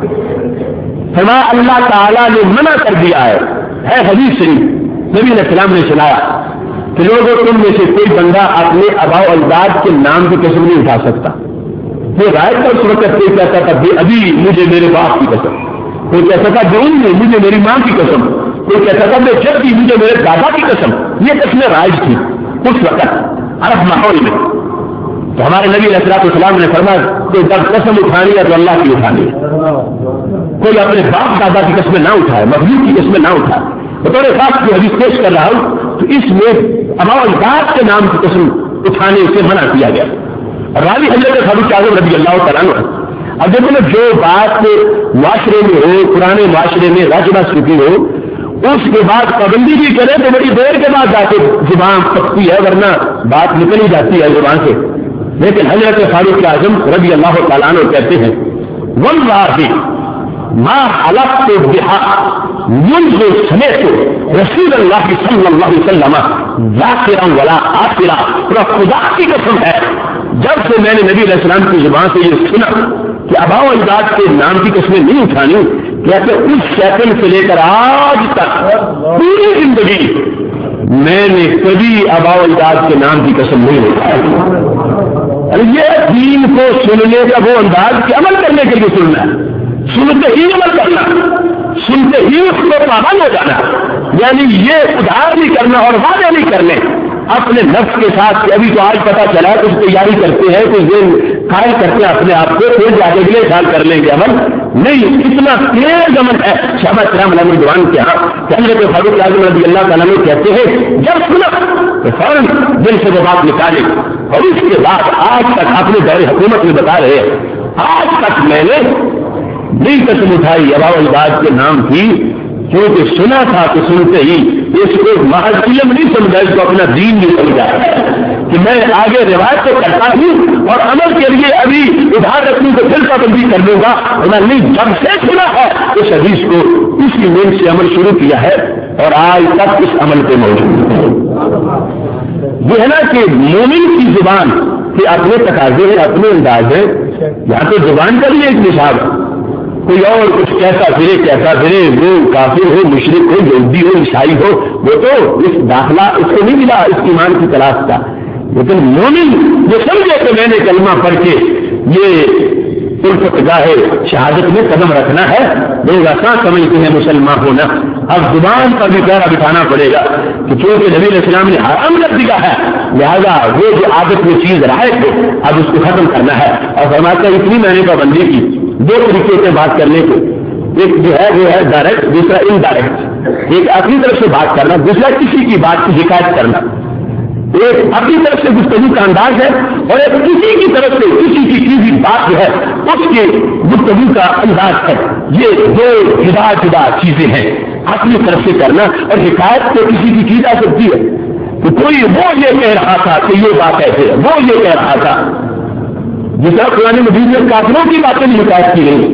Speaker 1: فرمایا اللہ تعالیٰ نے منع کر دیا ہے حدیث شریف، نبی علیہ السلام نے سنایا کہ لوگوں تم میں سے کوئی بندہ اپنے آباء و اجداد کے نام کی قسم نہیں اٹھا سکتا۔ وہ رائے کا اس وقت کوئی کہتا تھا ابھی مجھے میرے باپ کی قسم، کوئی کہتا تھا جو میں مجھے میری ماں کی قسم، کوئی کہتا تھا میں جب بھی مجھے میرے دادا کی قسم، یہ قسمیں رائج تھی اس وقت عرب ماحول میں۔ تو ہمارے نبی علیہ السلام نے فرمایا کوئی جب قسم اٹھانی ہے تو اللہ کی اٹھانی ہے، کوئی اپنے باپ دادا کی قسمیں نہ اٹھائے، مخلوق کی قسمیں نہ اٹھائے۔ بطور خاص جو حدیث پیش کر رہا ہوں تو اس میں آباء و اجداد کے نام کی قسم اٹھانے سے منع کیا گیا۔ راوی حضرت فاروق اعظم رضی اللہ تعالیٰ عنہ، اب دیکھو جو بات معاشرے میں ہو، پرانے معاشرے میں رج بس چکی ہو، اس کے بعد پابندی بھی کرے تو بڑی دیر کے بعد جا کے زبان پکتی ہے، ورنہ بات نکل ہی جاتی ہے زبان سے۔ لیکن حضرت فاروق اعظم رضی اللہ تعالیٰ عنہ کہتے ہیں واللہ ما حلفت بها منذ سمعت رسول اللہ صلی اللہ علیہ وسلم ذاکرا ولا آخرا، خدا کی قسم ہے جب سے میں نے نبی علیہ السلام کی زبان سے یہ سنا کہ آباء و اجداد کے نام کی قسمیں نہیں اٹھانی، کہتے اس سیکنڈ سے لے کر آج تک پوری زندگی میں نے کبھی آباء و اجداد کے نام کی قسم نہیں اٹھائی۔ یہ دین کو سننے کا وہ انداز کہ عمل کرنے کے لیے سننا ہے، سنتے ہی عمل کرنا، سنتے ہی اس کو پابند ہو جانا، یعنی یہ ادھار نہیں کرنا اور وعدے نہیں کرنے اپنے نفس کے ساتھ کہ ابھی تو آج پتا چلا کچھ تیاری کرتے ہیں، کچھ دن قائم کرتے ہیں اپنے آپ کو، پھر جا کے اگلے سال کر لیں گے عمل نہیں۔ اتنا تیز عمل ہے صحابہ کرام علیہ رضوان کے ہاں کہ حضرت فاروق اعظم رضی اللہ تعالیٰ عنہ کہتے ہیں جب سنا تو فوراً دل سے وہ بات نکالے، اور اس کے بعد آج تک اپنے دور حکومت میں بتا رہے ہیں آج تک میں نے نہیں قسم اٹھائی آباء و اجداد کے نام کی، کیونکہ سنا تھا کہ سنتے ہی اس کو محض علم نہیں سمجھا، اس کو اپنا دین نہیں سمجھا کہ میں آگے روایت تو کرتا ہوں اور عمل کے لیے ابھی ادھار رکھنے کو پھر پابندی کر لوں گا، میں نہیں جب سے سنا ہے اس حدیث کو اس کی نیند سے عمل شروع کیا ہے اور آج تک اس عمل پہ موجود ہے۔ یہ ہے نا کہ مومن کی زبان کے اپنے تقاضے ہیں، اپنے انداز ہیں، یہاں تو زبان کا بھی ایک نصاب ہے، کوئی اور کچھ کہتا پھرے وہ کافر ہو، مشرک ہو، یہودی ہو، عیسائی ہو، وہ تو اس داخلہ اس کو نہیں ملا اس ایمان کی تلاش کا، لیکن مومن جو سمجھے کہ میں نے کلمہ پڑھ کے یہ الفت گاہ شہادت میں قدم رکھنا ہے، لوگ آسان سمجھتے ہیں مسلمان ہونا، اب زبان پر بھی پیرا بٹھانا پڑے گا کہ چونکہ نبی علیہ السلام نے حرام کر دیا ہے، لہذا وہ جو عادت میں چیز رائج ہے اب اس کو ختم کرنا ہے۔ اور فرماتا ہے اتنی میں نے پابندی کی، 2 طریقے سے بات کرنے کے، ایک جو ہے وہ ہے ڈائریکٹ، دوسرا انڈائریکٹ، ایک اپنی طرف سے بات کرنا، دوسرا کسی کی بات کی حکایت کرنا، ایک اپنی طرف سے گفتگو کا انداز ہے اور ایک کسی کی طرف سے کسی کی بھی بات جو ہے اس کے گفتگو کا انداز ہے، یہ 2 جدا چیزیں ہیں، اپنی طرف سے کرنا اور حکایت تو کسی کی جا سکتی ہے کہ کوئی وہ یہ کہہ رہا تھا کہ یہ بات ایسے ہے، وہ یہ کہہ رہا تھا، جس طرح قرآن مجید میں کافروں کی باتیں بھی حکایت کی گئی۔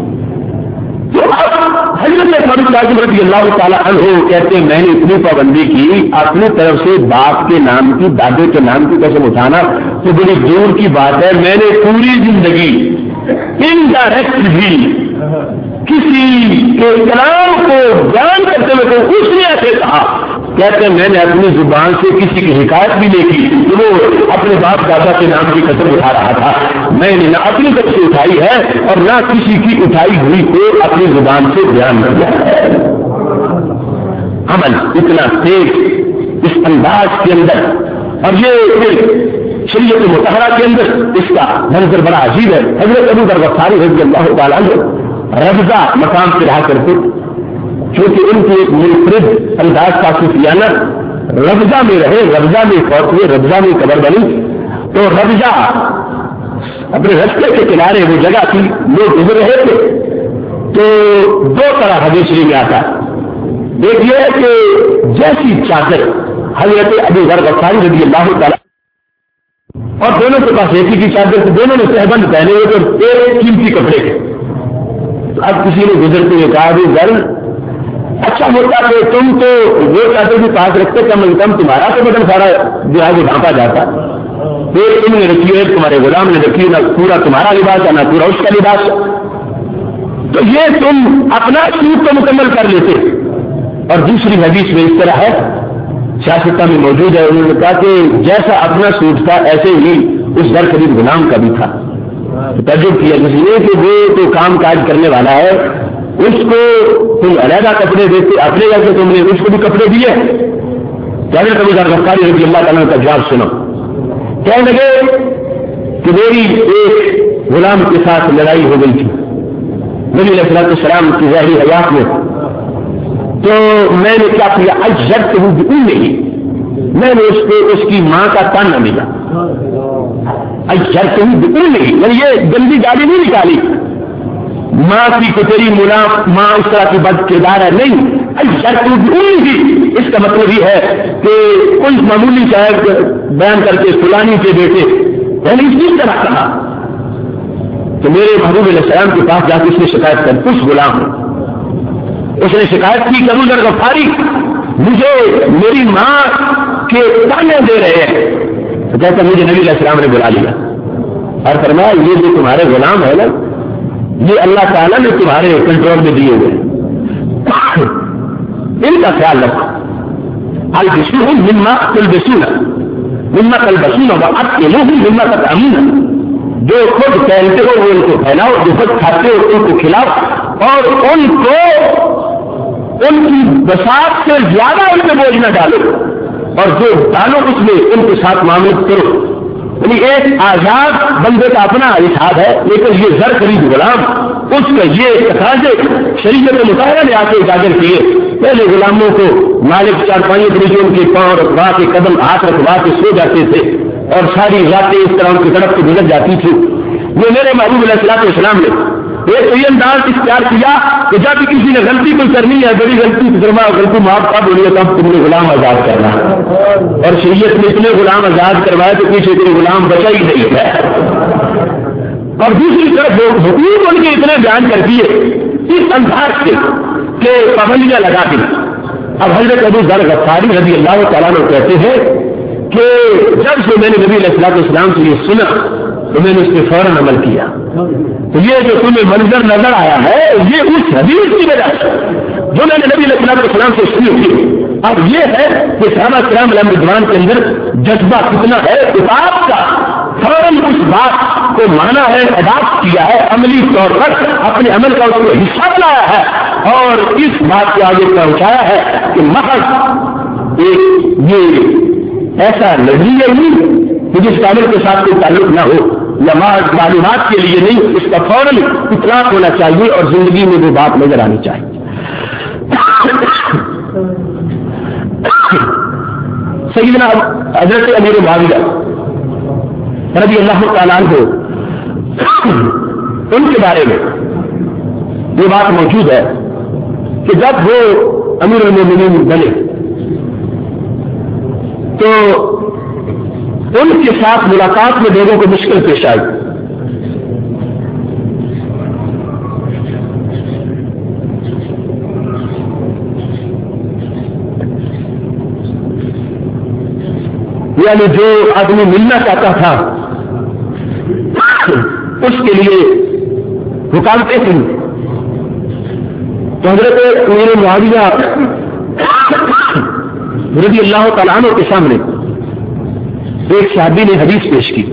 Speaker 1: تو حضرت فاروق اعظم رضی اللہ تعالیٰ عنہ کہتے ہیں میں نے اتنی پابندی کی اپنی طرف سے باپ کے نام کی، دادے کے نام کی قسم اٹھانا تو بڑی دور کی بات ہے، میں نے پوری زندگی انڈائریکٹ بھی کسی کے کلام کو بیان کرتے ہوئے تو اس نے ایسے کہا، کہتے ہیں میں نے اپنی زبان سے کسی کی حکایت بھی نہیں کی کہ وہ اپنے باپ دادا کے نام کی قسم اٹھا رہا تھا، میں نے نہ اپنی طرف سے اٹھائی ہے اور نہ کسی کی اٹھائی ہوئی کو اپنی زبان سے بیان کیا ہے۔ عمل اتنا تیز اس انداز کے اندر، اور یہ شریعت مطہرہ کے اندر اس کا منظر بڑا عجیب ہے. حضرت ابو ذر غفاری رضی اللہ تعالیٰ عنہ ربضہ مقام سے رہا کرتے, چونکہ ان کے منفرد انداز کا صوفیانہ ربضہ میں رہے, ربضہ میں فوت ہوئے, ربضہ میں قبر بنی. تو ربضہ اپنے رستے کے کنارے وہ جگہ تھی, لوگ گزر رہے تھے. تو دو طرح حدیث شریف میں آتا ہے. ایک یہ ہے کہ جیسی چادر حضرت ابو ذر غفاری رضی اللہ تعالیٰ اور دونوں کے پاس ایک ہی کی چادر تھی, دونوں نے تہبند پہنے ہوئے تو ایک قیمتی کپڑے کے. تو اب کسی نے گزرتے ہوئے کہا ابو ذر اچھا ہوتا کہ تم تو وہ چادر بھی پاس رکھتے, کم از کم تمہارا تو بدن سارا جو ہے وہ ڈھانپا جاتا. ایک تم نے رکھی ہے, تمہارے غلام نے رکھی, نہ پورا تمہارا لباس ہے نہ پورا اس کا لباس. تو یہ تم اپنا سوٹ تو مکمل کر لیتے. اور دوسری حدیث میں اس طرح ہے, سیاستہ میں موجود ہے, انہوں نے کہا کہ جیسا اپنا سوٹ تھا ایسے ہی اس در قریب غلام کا بھی تھا. تعجب کیا کسی نے کہ وہ تو کام کاج کرنے والا ہے, اس کو تم علیحدہ کپڑے دیتے, اپنے گھر سے تم نے اس کو بھی کپڑے دیے. حضرت ابو ذر غفاری رضی اللہ تعالیٰ کا جواب سنو. کہنے لگے کہ میری ایک غلام کے ساتھ لڑائی ہو گئی تھی نبی علیہ السلام کی ظاہری حیات میں. تو میں نے کیا کیا, اجرت ہوں نہیں, میں نے اس کی ماں کا تانا ملا. اجرت ہوں نہیں, یعنی یہ گندی گالی نہیں نکالی, ماں کی کتری ملا ماں اس طرح کی بد کردار ہے نہیں. اجرت ہوں نہیں, اس کا مطلب یہ ہے کہ کوئی معمولی شاید بیان کر کے فلانی کے بیٹے, یعنی اس طرح کہا. تو میرے محبوب علیہ السلام کے پاس جا کے اس نے شکایت کر, کچھ غلام اس نے شکایت کی کہ ابو ذر غفاری مجھے میری ماں کے تانے دے رہے ہیں. تو کہتا مجھے نبی علیہ السلام نے بلا لیا اور فرمایا یہ جو تمہارے غلام ہے نا, یہ اللہ تعالیٰ نے تمہارے کنٹرول میں دیے ہوئے, ان کا خیال رکھو. البسوہم مما تلبسون مما تلبسون واکلوہم مما تطعمون, جو خود پہنتے ہو وہ ان کو پہناؤ, جو خود کھاتے ہو ان کو کھلاؤ, اور ان کو ان کی بساط سے زیادہ ان پہ بوجھ نہ ڈالو, اور جو ڈالو اس میں ان کے ساتھ معاملت کرو. یعنی ایک آزاد بندے کا اپنا اتحاد ہے, لیکن یہ زر خرید غلام اس کا یہ تقاضے شریعت مطالعہ نے آ کے اجاگر کیے. پہلے غلاموں کو مالک 4-5 طریقے ان کے پاؤں رکھوا کے قدم ہاتھ رکھوا کے سو جاتے تھے, اور ساری راتیں اس طرح ان کی طرف سے گزر جاتی تھی. یہ میرے محبوب علیہ السلام نے ایک تو یہ انداز اختیار کیا کہ جب بھی کسی نے غلطی کوئی کرنی ہے, بڑی غلطی معاف کر بولیے تب تم نے غلام آزاد کرنا, اور شریعت نے اتنے غلام آزاد کروائے تو پیچھے کوئی غلام بچا ہی نہیں ہے. اور دوسری طرف حقوق ان کے اتنے بیان کر دیے اس انداز سے کہ پابندیاں لگا دی. اب حضرت ابو ذر غفاری رضی اللہ تعالیٰ عنہ کہتے ہیں کہ جب سے میں نے نبی علیہ السلام سے یہ سنا تو میں نے اس پہ فوراً عمل کیا. تو یہ جو تمہیں منظر نظر آیا ہے یہ اس حدیث کی وجہ سے جو میں نے نبی علیہ السلام سے سنی تھی. اب یہ ہے کہ صحابہ کرام علیہ رضوان کے اندر جذبہ کتنا ہے کتاب کا, فوراً اس بات کو مانا ہے, اڈاپٹ کیا ہے, عملی طور پر اپنے عمل کا اس کو حصہ بنایا ہے, اور اس بات کو آگے پہنچایا ہے کہ محض ایک یہ ایسا نظریہ نہیں کہ جس کا عمل کے ساتھ کوئی تعلق نہ ہو, یا معلومات کے لیے نہیں, اس کا فوراً اطلاق ہونا چاہیے اور زندگی میں وہ بات نظر آنی چاہیے. سیدنا حضرت امیر معاویہ رضی اللہ تعالیٰ عنہ ان کے بارے میں یہ بات موجود ہے کہ جب وہ امیر المومنین بنے تو ان کے ساتھ ملاقات میں لوگوں کو مشکل پیش آئی. یعنی جو آدمی ملنا چاہتا تھا اس کے لیے رکاوٹیں تھیں. تو حضرت امیر معاویہ رضی اللہ تعالیٰ عنہ کے سامنے ایک صحابی نے حدیث پیش کی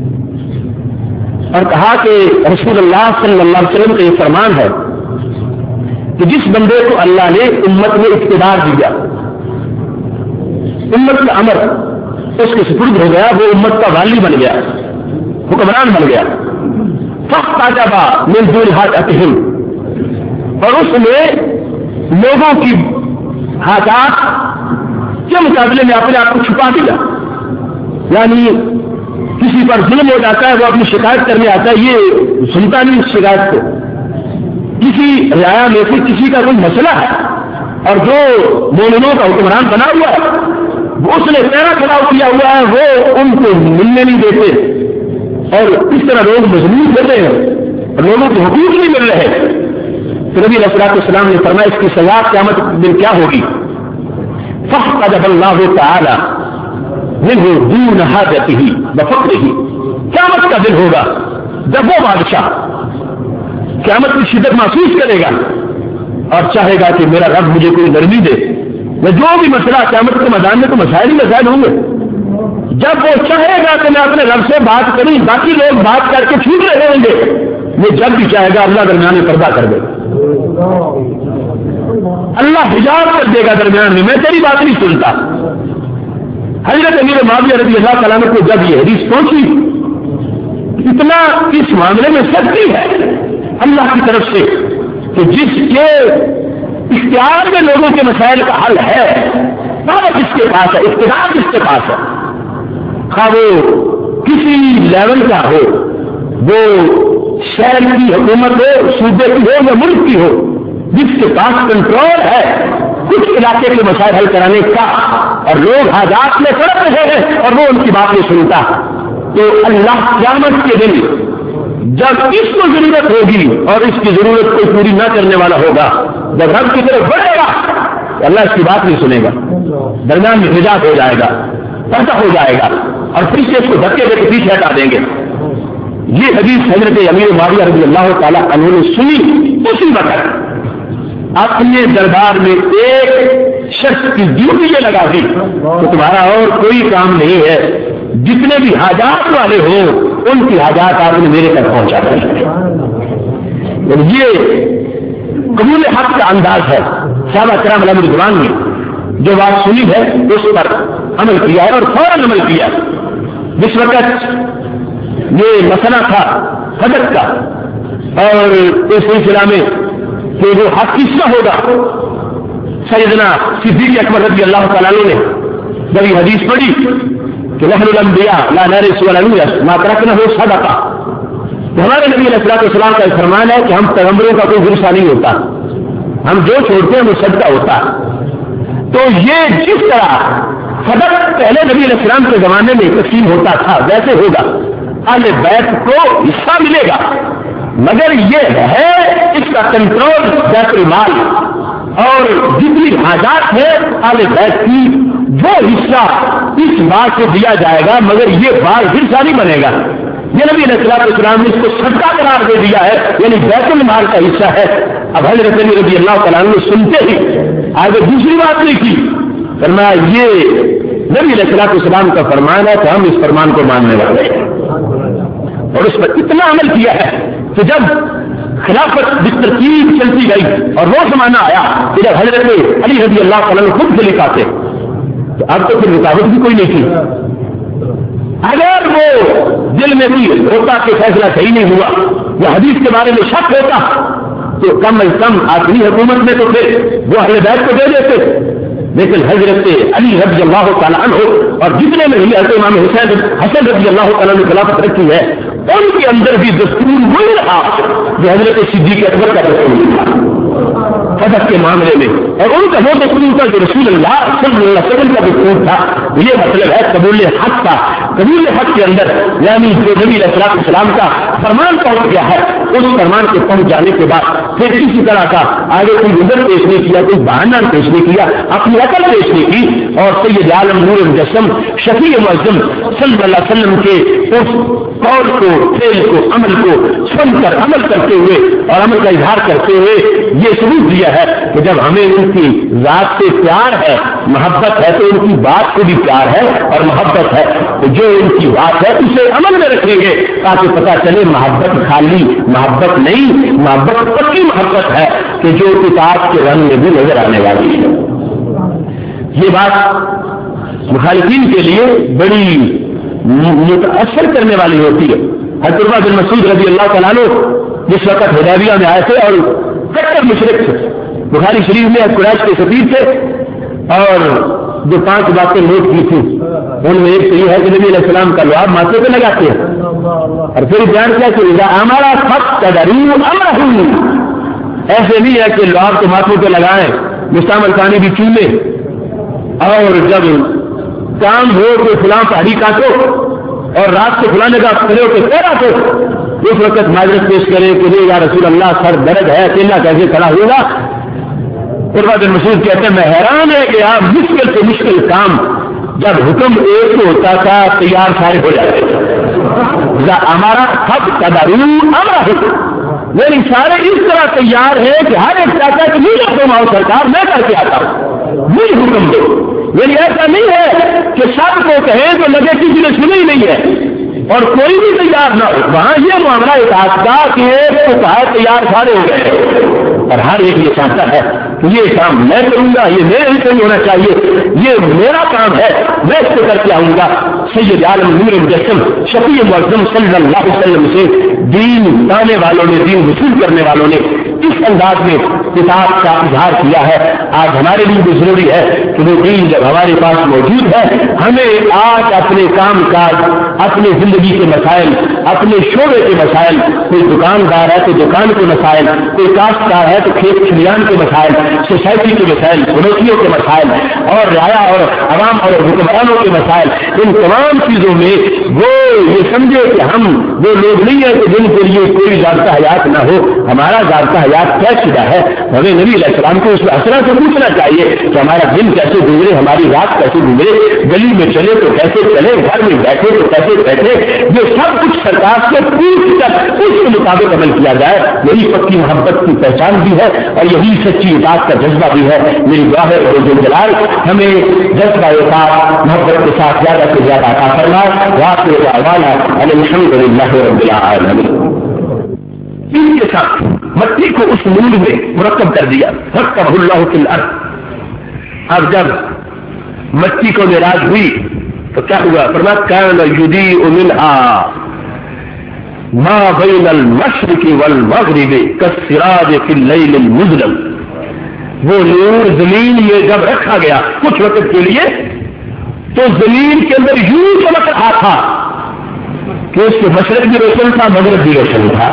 Speaker 1: اور کہا کہ رسول اللہ صلی اللہ علیہ وسلم کا یہ فرمان ہے کہ جس بندے کو اللہ نے امت میں اقتدار دیا, امت کا امر اس کے سپرد ہو گیا، وہ امت کا والی بن گیا، حکمران بن گیا. فاستجاب من دون حاجتهم، اور اس نے لوگوں کی حاجات کے مقابلے میں اپنے آپ کو چھپا دیا. یعنی کسی پر ظلم ہو جاتا ہے، وہ اپنی شکایت کرنے آتا ہے، یہ سنتا نہیں اس شکایت کو. کسی رعایا میں سے کسی کا کوئی مسئلہ ہے اور جو مومنوں کا حکمران بنا ہوا ہے، اس نے پیرا کھڑا کیا ہوا ہے، وہ ان کو ملنے نہیں دیتے اور اس طرح لوگ مظلوم کر رہے ہیں اور لوگوں کو حقوق نہیں مل رہے. تو نبی علیہ الصلوۃ والسلام نے فرمایا اس کی سزا قیامت دن کیا ہوگی؟ فاحتجب اللہ تعالی منہ دون حاجتہ وفقرہ. قیامت کا دن ہوگا جب وہ بادشاہ قیامت کی شدت محسوس کرے گا اور چاہے گا کہ میرا رب مجھے کوئی نرمی دے. میں جو بھی مسئلہ قیامت کے میدان میں تو مسائل ہی مسائل ہوں گے. جب وہ چاہے گا کہ میں اپنے رب سے بات کروں، باقی لوگ بات کر کے چھوٹ رہے ہوں گے، وہ جب بھی چاہے گا اللہ درمیان میں پردہ کر دے گا، اللہ حجاب کر دے گا درمیان میں، میں تیری بات نہیں سنتا. حضرت امیر معاویہ رضی اللہ تعالیٰ عنہ کو جب یہ حدیث پہنچی، اتنا اس معاملے میں سختی ہے اللہ کی طرف سے کہ جس کے اختیار میں لوگوں کے مسائل کا حل ہے، طاقت جس کے پاس ہے، اقتدار جس کے پاس ہے، خواہ وہ کسی لیول کا ہو، وہ شہر کی حکومت ہو، صوبے کی ہو یا ملک کی ہو، جس کے پاس کنٹرول ہے کچھ علاقے کے مسائل حل کرانے کا، اور لوگ حاجات میں تڑپ رہے ہیں اور وہ ان کی بات نہیں سنتا، تو اللہ قیامت کے دن جب اس کو ضرورت ہوگی اور اس کی ضرورت کوئی پوری نہ کرنے والا ہوگا، جب رب کی طرف بڑھے گا اللہ اس کی بات نہیں سنے گا، درمیان میں حجاب ہو جائے گا، پردہ ہو جائے گا اور پھر سے اس کو دھکے دے کے پیچھے ہٹا دیں گے. یہ حدیث حضرت امیر معاویہ رضی اللہ تعالیٰ عنہ نے سنی. اسی وقت اپنے دربار میں ایک شخص کی ڈیوٹی یہ لگا دی کہ تمہارا اور کوئی کام نہیں ہے، جتنے بھی حاجات والے ہوں ان کی حاجات آپ نے میرے تک پہنچا دیں. یہ قبول حق کا انداز ہے. صحابہ کرام علیہ رضوان نے جو بات سنی ہے اس پر عمل کیا ہے اور فوراً عمل کیا. جس وقت یہ مسئلہ تھا حضرت کا اور اس سلسلہ میں کہ وہ حق کس کا ہوگا، سیدنا صدیق اکبر رضی اللہ تعالیٰ عنہ نے جب یہ حدیث پڑھی کہ نحن الانبیاء لا نرث ولا نورث ما ترکنہ صدقہ، تو ہمارے نبی علیہ الصلوۃ والسلام کا فرمان ہے کہ ہم پیغمبروں کا کوئی ورثہ نہیں ہوتا، ہم جو چھوڑتے ہیں وہ صدقہ ہوتا. تو یہ جس طرح صدقہ پہلے نبی علیہ السلام کے زمانے میں تقسیم ہوتا تھا ویسے ہوگا، اہل بیت کو حصہ ملے گا، مگر یہ ہے اس کا کنٹرول بیت المال اور جتنی حاجات ہے اہل بیت کی وہ حصہ اس بات کو دیا جائے گا، مگر یہ بار حصہ نہیں بنے گا. یہ نبی علیہ السلام نے اس کو صدقہ قرار دے دیا ہے، یعنی بیت المال کا حصہ ہے. اب حضرت علی رضی اللہ تعالیٰ عنہ سنتے ہی آگے دوسری بات نہیں کی، فرمایا یہ نبی علیہ السلام کا فرمان ہے کہ ہم اس فرمان کو ماننے والے ہیں، اور اس پر اتنا عمل کیا ہے کہ جب خلافت بالترتیب چلتی گئی اور وہ زمانہ آیا کہ جب حضرت علی رضی اللہ تعالیٰ نے خود سے لکھا تھے تو اب تو پھر رکاوٹ بھی کوئی نہیں تھی. اگر وہ دل میں بھی ہوتا کہ فیصلہ صحیح نہیں ہوا یا حدیث کے بارے میں شک ہوتا تو کم از کم آخری حکومت میں تو پھر وہ اہل بیت کو دے دیتے. لیکن حضرت علی رضی اللہ تعالیٰ عنہ اور جتنے میں بھی حضرت امام حسن رضی اللہ تعالیٰ نے خلافت رکھی ہے ان کے اندر بھی دستور وہی رہا جو حضرت صدیق اکبر کا دستور تھا حدث کے معاملے میں، اور ان کا وہ دستور تھا جو رسول اللہ صلی اللہ علیہ وسلم کا دستور تھا. یہ مطلب ہے قبول حق کا. قبول حق کے اندر یعنی جو نبی علیہ السلام کا فرمان پہنچ گیا ہے اس فرمان کے پہنچ جانے کے بعد پھر کسی طرح کا آگے کوئی نظر پیش نہیں کیا، کوئی بہانہ پیش نہیں کیا، اپنی عقل پیش نہیں کی، اور سید عالم نور مجسم شفیع معظم صلی اللہ علیہ وسلم کے اس قول کو، فعل کو، عمل کو سن کر عمل کرتے ہوئے اور عمل کا اظہار کرتے ہوئے یہ ثبوت دیا ہے کہ جب ہمیں ان کی ذات سے پیار ہے، محبت ہے، تو ان کی بات کو بھی پیار ہے اور محبت ہے، تو جو ان کی بات ہے اسے عمل میں رکھیں گے تاکہ پتہ چلے محبت خالی محبت نہیں، محبت پکی محبت ہے کہ جو کتاب کے رنگ میں بھی نظر آنے والی ہے. یہ بات مخالفین کے لیے بڑی متاثر کرنے والی ہوتی ہے. حضرت عروہ بن مسعود رضی اللہ تعالیٰ عنہ جس وقت حدیبیہ میں آئے تھے اور کٹر مشرک تھے, بخاری شریف میں قریش کے سفیر تھے, اور جو 5 باتیں نوٹ کی تھی ان میں ایک تو یہ ہے کہ نبی علیہ السلام کا لعاب ماتھے پہ لگاتے ہیں, اور پھر بیان کیا کہ ہمارا خط قدرو امرہ, ایسے نہیں ہے کہ لعاب تو ماتھوں پہ لگائیں, مستعمل پانی بھی چولے, اور جب کام ہو تو فلاں پہاڑی کاٹو اور رات کو فلاں جگہ کھڑے ہو کے پیرا تو اس وقت معذرت پیش کرے کہ نہیں یا رسول اللہ سر درد ہے, اکیلا کیسے کھڑا ہوگا. عروہ بن مسعود کہتے ہیں میں حیران ہے کہ آپ مشکل سے مشکل کام جب حکم ایک ہوتا تھا تیار سارے ہو جاتے تھے. ہمارا خط قدرو امرہ, میری سارے اس طرح تیار ہے کہ ہر ایک چاہتا ہے کہ نہیں حکم آؤ سرکار میں کر کے آتا ہوں, مجھے حکم دو. یعنی ایسا نہیں ہے کہ سب کو کہیں تو لگے کسی نے سنا ہی نہیں ہے اور کوئی بھی تیار نہ ہو. وہاں یہ معاملہ اتحاد کا کہ ایک کو کہا تیار سارے ہو گئے, اور ہر ایک یہ چاہتا ہے کہ یہ کام میں کروں گا, یہ میرے ہی نہیں ہونا چاہیے, یہ میرا کام ہے, میں اس کو کر کے آؤں گا. سید عالم نور مجسم شفیع معظم صلی اللہ علیہ وسلم سے دین پانے والوں نے, دین وصول کرنے والوں نے اس انداز میں کتاب کا اظہار کیا ہے. آج ہمارے لیے بھی ضروری ہے کہ وہ دین جب ہمارے پاس موجود ہے ہمیں آج اپنے کام کاج, اپنے زندگی کے مسائل, اپنے شعبے کے مسائل, کوئی دکاندار ہے تو دکان کے مسائل, کوئی کاشتکار ہے تو کھیت کھلیان کے مسائل, سوسائٹی کے مسائل, پڑوسیوں کے مسائل, اور رعایا اور عوام اور حکمرانوں کے مسائل, ان تمام چیزوں میں وہ یہ سمجھے کہ ہم وہ لوگ نہیں ہیں کہ جن کے لیے کوئی ضابطہ حیات نہ ہو. ہمارا ضابطہ حیات طے شدہ ہے. ہمیں نبی علیہ السلام کو اس اسرا سے پوچھنا چاہیے کہ ہمارا دن کیسے گزرے, ہماری رات کیسے گزرے, گلی میں چلے تو کیسے چلے, گھر میں بیٹھے تو کیسے بیٹھے. یہ سب کچھ سرکار سے پوچھ کر اس کے مطابق عمل کیا جائے. یہی پکی محبت کی پہچان بھی ہے اور یہی سچی اطاعت کا جذبہ بھی ہے. میری دعا ہے رب جلال ہمیں جذبہ اطاعت محبت کے ساتھ زیادہ سے زیادہ عطا فرمائے. وآخر دعوانا ان الحمد للہ رب العالمین. ان کے ساتھ مٹی کو اس نور میں مرکب کر دیا, رکب اللہ فی الارض. اب جب مٹی کو معراج ہوئی تو کیا ہوا؟ فرمایا کان یضیء منها ما بین المشرق والمغرب کالسراج فی اللیل المظلم. وہ نور زمین میں جب رکھا گیا کچھ وقت کے لیے تو زمین کے اندر یوں چمک رہا تھا کہ اس کے مشرق بھی روشن تھا, مغرب بھی روشن تھا.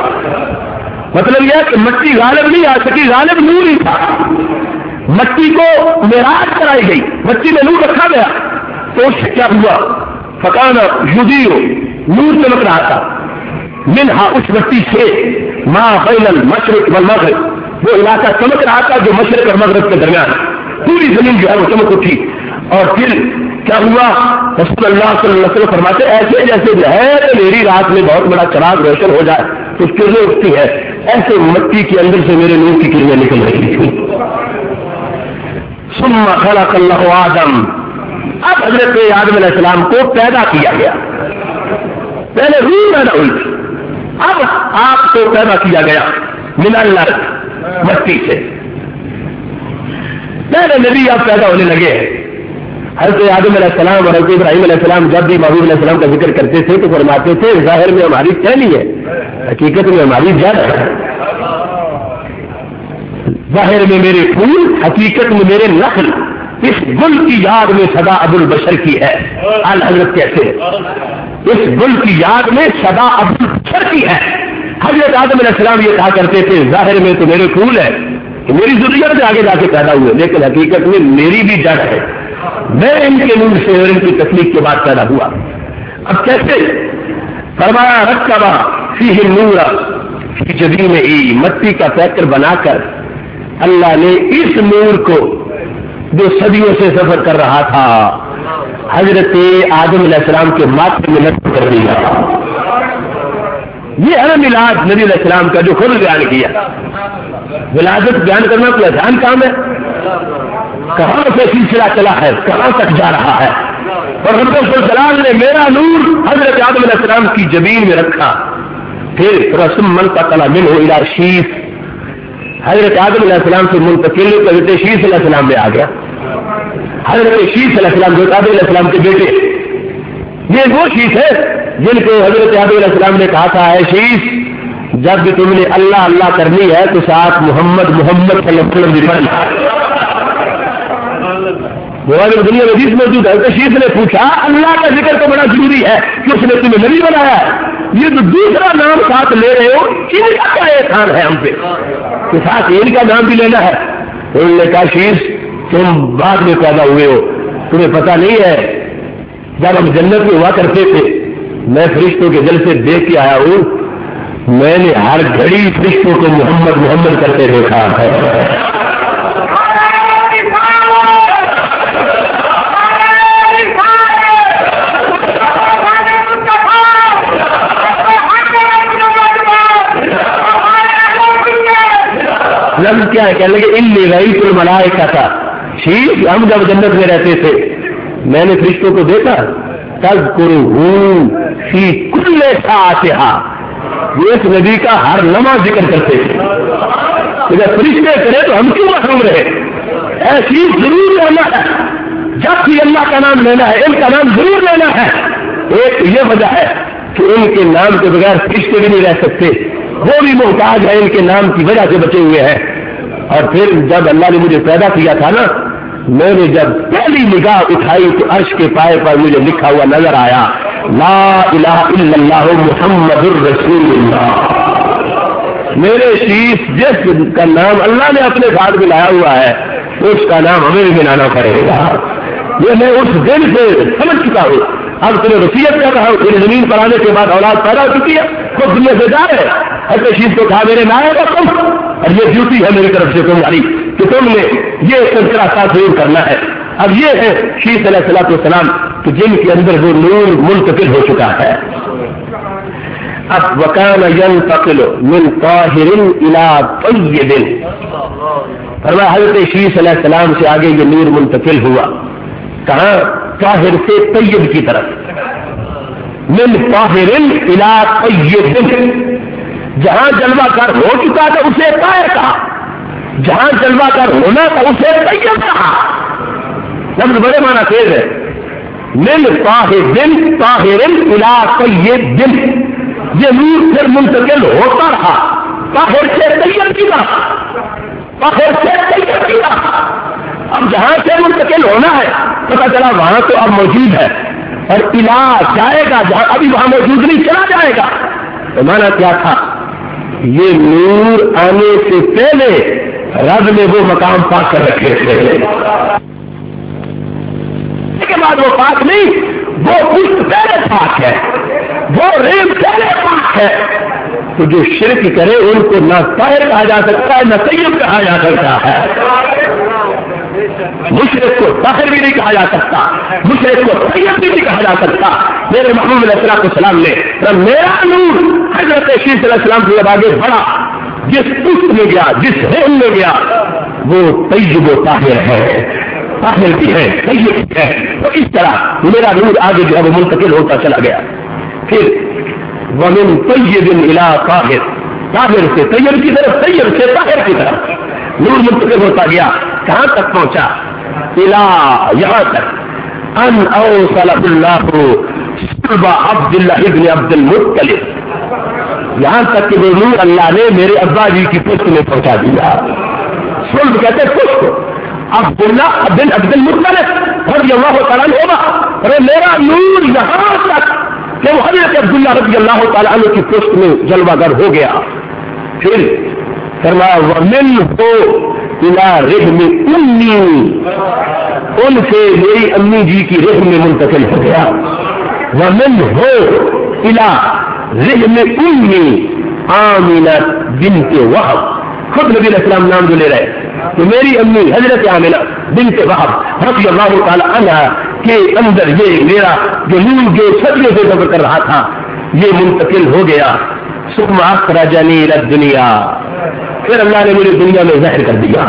Speaker 1: مطلب یہ کہ مٹی غالب نہیں آ سکی, غالب نور ہی تھا. مٹی کو معراج کرائی گئی, مٹی میں نور رکھا گیا تو اس سے کیا ہوا؟ فکان یضیء, نور چمک رہا تھا منہا, اس مٹی سے, ما بین المشرق والمغرب, وہ علاقہ چمک رہا تھا جو مشرق اور مغرب کے درمیان, پوری زمین جو ہے وہ چمک اٹھی. اور پھر کیا ہوا؟ رسول اللہ صلی اللہ علیہ وسلم فرماتے ایسے جیسے جو ہے میری رات میں بہت بڑا چراغ روشن ہو جائے تو کرنیں اٹھتی ہے, ایسے مٹی کے اندر سے میرے نور کی کرنیں نکل رہی تھی. ثم خلق اللہ آدم, اب حضرت آدم علیہ السلام کو پیدا کیا گیا. پہلے روح پیدا ہوئی تھی, اب آپ کو پیدا کیا گیا من الارض, مٹی سے. پہلے نبی آپ پیدا ہونے لگے. حضرت آدم علیہ السلام اور حضرت ابراہیم علیہ السلام جب بھی محبوب علیہ السلام کا ذکر کرتے تھے تو فرماتے تھے ظاہر میں ہماری پہلی ہے, حقیقت میں ہماری جڑ ہے. ظاہر میں میرے پھول, حقیقت میں میرے نسل. اس گل کی یاد میں صدا ابو البشر کی ہے. حضرت کہتے ہیں اس گل کی یاد میں صدا ابو البشر کی ہے. حضرت آدم علیہ السلام یہ کہا کرتے تھے ظاہر میں تو میرے پھول ہے کہ میری ضروریت سے آگے جا کے پیدا ہوئے, لیکن حقیقت میں میری بھی جڑ ہے. میں ان کے نور سے اور ان کی تخلیق کے بعد پیدا ہوا. اب کیسے؟ فرمایا رکبہ فیہ النور فی جبین ای, مٹی کا پیکر بنا کر اللہ نے اس نور کو جو صدیوں سے سفر کر رہا تھا حضرت آدم علیہ السلام کے ماتھے میں نصب کر دیا. یہ ہے میلاد نبی علیہ السلام کا جو خود بیان کیا. ولادت بیان کرنا کوئی آسان کام ہے؟ کہاں سے سلسلہ چلا ہے, کہاں تک جا رہا ہے. اور حضرت جلال نے میرا نور حضرت آدم علیہ السلام کی جبین میں رکھا. پھر رسم منتقل منہ الی شیث, حضرت آدم علیہ السلام سے منتقل حضرت شیث علیہ السلام میں آ گیا. حضرت شیس علیہ السلام جو آدم علیہ السلام کے بیٹے، یہ وہ شیس ہے جن کو حضرت آدم علیہ السلام نے کہا تھا، اے شیس جب بھی تم نے اللہ اللہ کرنی ہے تو ساتھ محمد محمد صلی اللہ علیہ وسلم بھی پڑھنا۔ دنیا میں حدیث موجود ہے، شیس نے پوچھا اللہ کا ذکر تو بڑا ضروری ہے کہ اس نے تمہیں نبی بنایا ہے، یہ تو دوسرا نام ساتھ لے رہے ہو، ان کا کیا احسان ہے ہم پہ کہ ساتھ ان کا نام بھی لینا ہے؟ انہوں نے کہا شیس تم بعد میں پیدا ہوئے ہو، تمہیں پتہ نہیں ہے جب ہم جنت میں ہوا کرتے تھے میں فرشتوں کے دل سے دیکھ کے آیا ہوں، میں نے ہر گھڑی فرشتوں کو محمد محمد کرتے دیکھا ہے۔ لفظ کیا ہے؟ کہنے لگے انی رئیس الملائکہ تھا، ٹھیک ہم جب جنت میں رہتے تھے میں نے فرشتوں کو دیکھا، تذکرہم فی کل ساعتہا، یہ اس نبی کا ہر لمحہ ذکر کرتے تھے، جب فرشتے کرے تو ہم کیوں محروم رہے؟ ایسی ضرور لینا ہے، جب بھی اللہ کا نام لینا ہے ان کا نام ضرور لینا ہے۔ ایک یہ وجہ ہے کہ ان کے نام کے بغیر فرشتے بھی نہیں رہ سکتے، وہ بھی محتاج ہے ان کے نام کی وجہ سے بچے ہوئے ہیں۔ اور پھر جب اللہ نے مجھے پیدا کیا تھا نا، میں نے جب پہلی نگاہ اٹھائی تو عرش کے پائے پر مجھے لکھا ہوا نظر آیا، لا الہ الا اللہ محمد الرسول اللہ۔ میرے شیس جس کا نام اللہ نے اپنے ساتھ ملایا ہوا ہے اس کا نام ہمیں بھی ملانا پڑے گا، یہ میں اس دن سے سمجھ چکا ہوں۔ اب تمہیں وصیت کر رہا ہوں، تیری زمین پر آنے کے بعد اولاد پیدا ہو چکی ہے، خود دنیا سے جا رہے، حضرت شیس کو کہا میرے نائب ہو تم، اور یہ ڈیوٹی ہے میری طرف سے تمہاری کہ تم نے یہ سلسلہ ساتھ ضرور کرنا ہے۔ اب یہ ہے شیس علیہ السلام کہ جن کے اندر وہ نور منتقل ہو چکا ہے۔ اب وکان ينتقل من طاہر الى طیب، فرمایا حضرت شیس علیہ السلام سے آگے یہ نور منتقل ہوا، کہاں؟ طاہر سے طیب کی طرف، من طاہر الى طیب، جہاں جلوہ گر ہو چکا تھا اسے طاہر کہا، جہاں جلوہ گر ہونا تھا اسے طیب کہا۔ لفظ بڑے معنی تیز ہے، من طاہر طاہر الى طیب، یہ نور پھر منتقل ہوتا رہا طاہر سے طیب کی طرف، طاہر سے طیب کی طرف۔ اب جہاں سے منتقل ہونا ہے پتا چلا وہاں تو اب موجود ہے، اور الہ جائے گا جہاں ابھی وہاں موجود نہیں، چلا جائے گا۔ تو مانا کیا تھا؟ یہ نور آنے سے پہلے رب نے وہ مقام پاک کر رکھے تھے، اس کے بعد وہ پاک نہیں، وہ پشت پہلے پاک ہے، وہ ریم پہلے پاک ہے۔ تو جو شرک کرے ان کو نہ طاہر کہا جا سکتا ہے نہ طیب کہا جا سکتا ہے، مشرک کو طاہر بھی نہیں کہا جا سکتا، مشرک کو طیب بھی نہیں کہا جا سکتا۔ میرے محمد علیہ السلام نے میرا نور حضرت شیس علیہ السلام سے جب آگے بڑھا، جس پشت میں گیا، جس رحم میں گیا، وہ طیب و طاہر ہے، طاہر بھی ہے، طیب بھی ہے۔ تو اس طرح میرا نور آگے جو ہے وہ منتقل ہوتا چلا گیا۔ پھر ومن طیب الی طاہر، طاہر سے طیب کی طرف، طیب سے طاہر کی طرف نور منتقل ہوتا گیا۔ کہاں تک پہنچا؟ الی، یہاں تک ان اوصل اللہ صلب عبد اللہ ابن عبد المطلب، یہاں تک کہ وہ نور اللہ نے میرے ابا جی کی پشت میں پہنچا دیا۔ صلب کہتے پشت، عبداللہ بن عبد المطلب رضی اللہ تعالیٰ عنہ ہوگا، ارے میرا نور یہاں تک کہ وہ حضرت عبداللہ رضی اللہ تعالیٰ عنہ کی پشت میں جلوہ گر ہو گیا۔ پھر فرمایا ومنہ الی رحم امی، ان سے میری امی جی کی رحم میں منتقل ہو گیا۔ ومنہ الی رحم امی آمنہ بنت وہب، خود نبی علیہ السلام نام جو لے رہے کہ میری امی حضرت آمنہ بنت وہب رضی اللہ تعالی عنہ کے اندر یہ میرا جو نور جو صدیوں سے سفر کر رہا تھا یہ منتقل ہو گیا۔ ثم اخرجنی الی الدنیا، پھر اللہ نے مجھے دنیا میں ظاہر کر دیا۔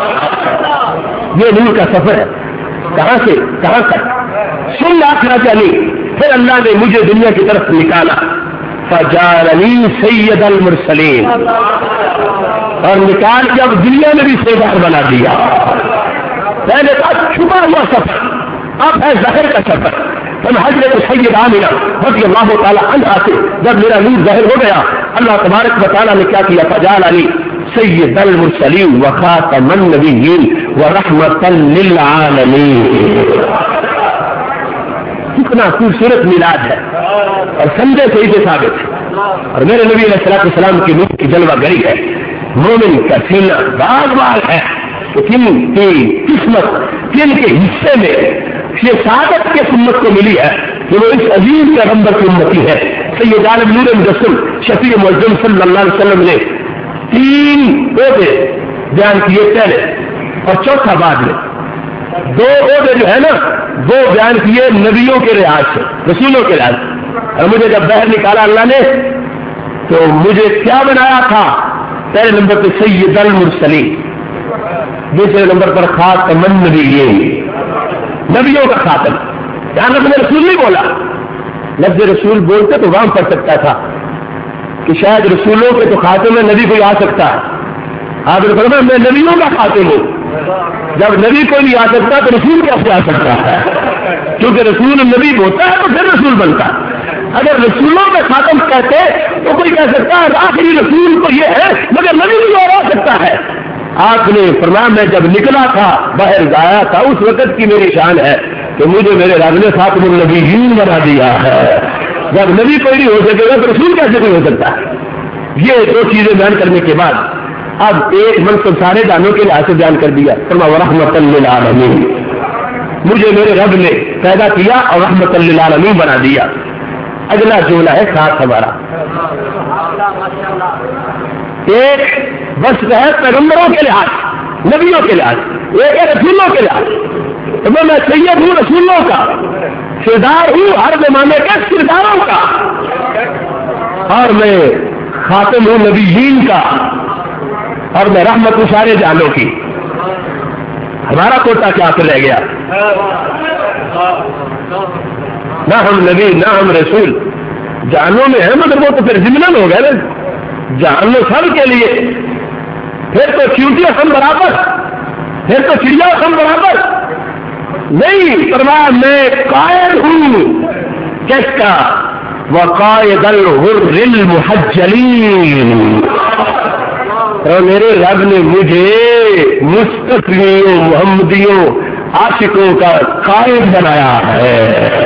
Speaker 1: یہ نور کا سفر ہے، کہاں سے کہاں تک؟ ثم اخرجنی، پھر اللہ نے مجھے دنیا کی طرف نکالا، فجعلنی سید المرسلین، اور نکال کے اب دنیا میں بھی سردار بنا دیا۔ پہلے تھا چھپا ہوا سفر، اب ہے ظاہر کا سفر۔ حضرت سید آمنہ رضی اللہ تعالیٰ عنہا سے جب میرا نور ظاہر ہو گیا، اللہ تبارک و تعالیٰ نے کیا کیا؟ فجعلنی سید المرسلین وخاتم النبیین ورحمۃ للعالمین۔ کتنا خوبصورت میلاد ہے اور سمجھے سے اسے ثابت ہے۔ اور میرے نبی علیہ الصلوۃ والسلام کی نور کی جلوہ گری ہے، مومن کا سینہ باغ باغ ہے کہ کن کی قسمت، کن کے حصے میں یہ سعادت کے سنت کو ملی ہے کہ وہ اس عظیم پیغمبر کی امتی ہے۔ سید عالم نور مجسم شفیع معظم صلی اللہ علیہ وسلم نے 3 عہدے بیان کیے پہلے اور چوتھا بعد میں۔ 2 عہدے جو ہے نا وہ بیان کیے نبیوں کے لحاظ سے، رسولوں کے لحاظ سے۔ اور مجھے جب باہر نکالا اللہ نے تو مجھے کیا بنایا تھا؟ پہلے نمبر پہ سید المرسلین، دوسرے نمبر پر خاتم النبیین، نبیوں کا خاتم۔ یہاں لفظ رسول نہیں بولا، لفظ رسول بولتے تو وہاں پڑ سکتا تھا کہ شاید رسولوں کے تو خاتم میں نبی کوئی آ سکتا ہے۔ آپ نے فرمایا میں نبیوں کا خاتم ہوں۔ جب نبی کوئی نہیں آ سکتا تو رسول کیسے آ سکتا ہے؟ کیونکہ رسول نبی ہوتا ہے تو پھر رسول بنتا ہے۔ اگر رسولوں کا خاتم کہتے تو کوئی کہہ سکتا ہے آخری رسول تو یہ ہے، مگر نبی بھی اور آ سکتا ہے۔ آپ نے فرمایا میں جب نکلا تھا باہر آیا تھا اس وقت کی میری شان ہے کہ مجھے میرے رب نے خاتم النبیین بنا دیا ہے۔ جب نبی کوئی نہیں ہو سکے گا تو رسول کیسے کوئی ہو سکتا ہے؟ یہ 2 چیزیں بیان کرنے کے بعد اب ایک منصب سارے دانوں کے لحاظ سے بیان کر دیا۔ فرمایا ورحمۃ للعالمین، مجھے میرے رب نے پیدا کیا اور رحمۃ للعالمین بنا دیا۔ اگلا جملہ ہے خاص ہمارا، ایک بس ہے پیغمبروں کے لحاظ، نبیوں کے لحاظ، ایک ہے رسولوں کے لحاظ۔ تو میں سید ہوں رسولوں کا، سردار ہوں ہر زمانے کے سرداروں کا، اور میں خاتم ہوں نبیین کا، اور میں رحمت ہوں سارے جانوں کی۔ ہمارا کوٹا کیا رہ گیا؟ نہ ہم نبی نہ ہم رسول، جانوں میں ہے مگر وہ تو پھر ضمن ہو گئے نا، جانو سب کے لیے، پھر تو چیونٹیاں ہم برابر، پھر تو چڑیا ہم برابر نہیں۔ فرمایا میں قائد ہوں کس کا؟ وقائد الغر المحجلین، اور میرے رب نے مجھے مصطفیوں محمدیوں عاشقوں کا قائد بنایا ہے۔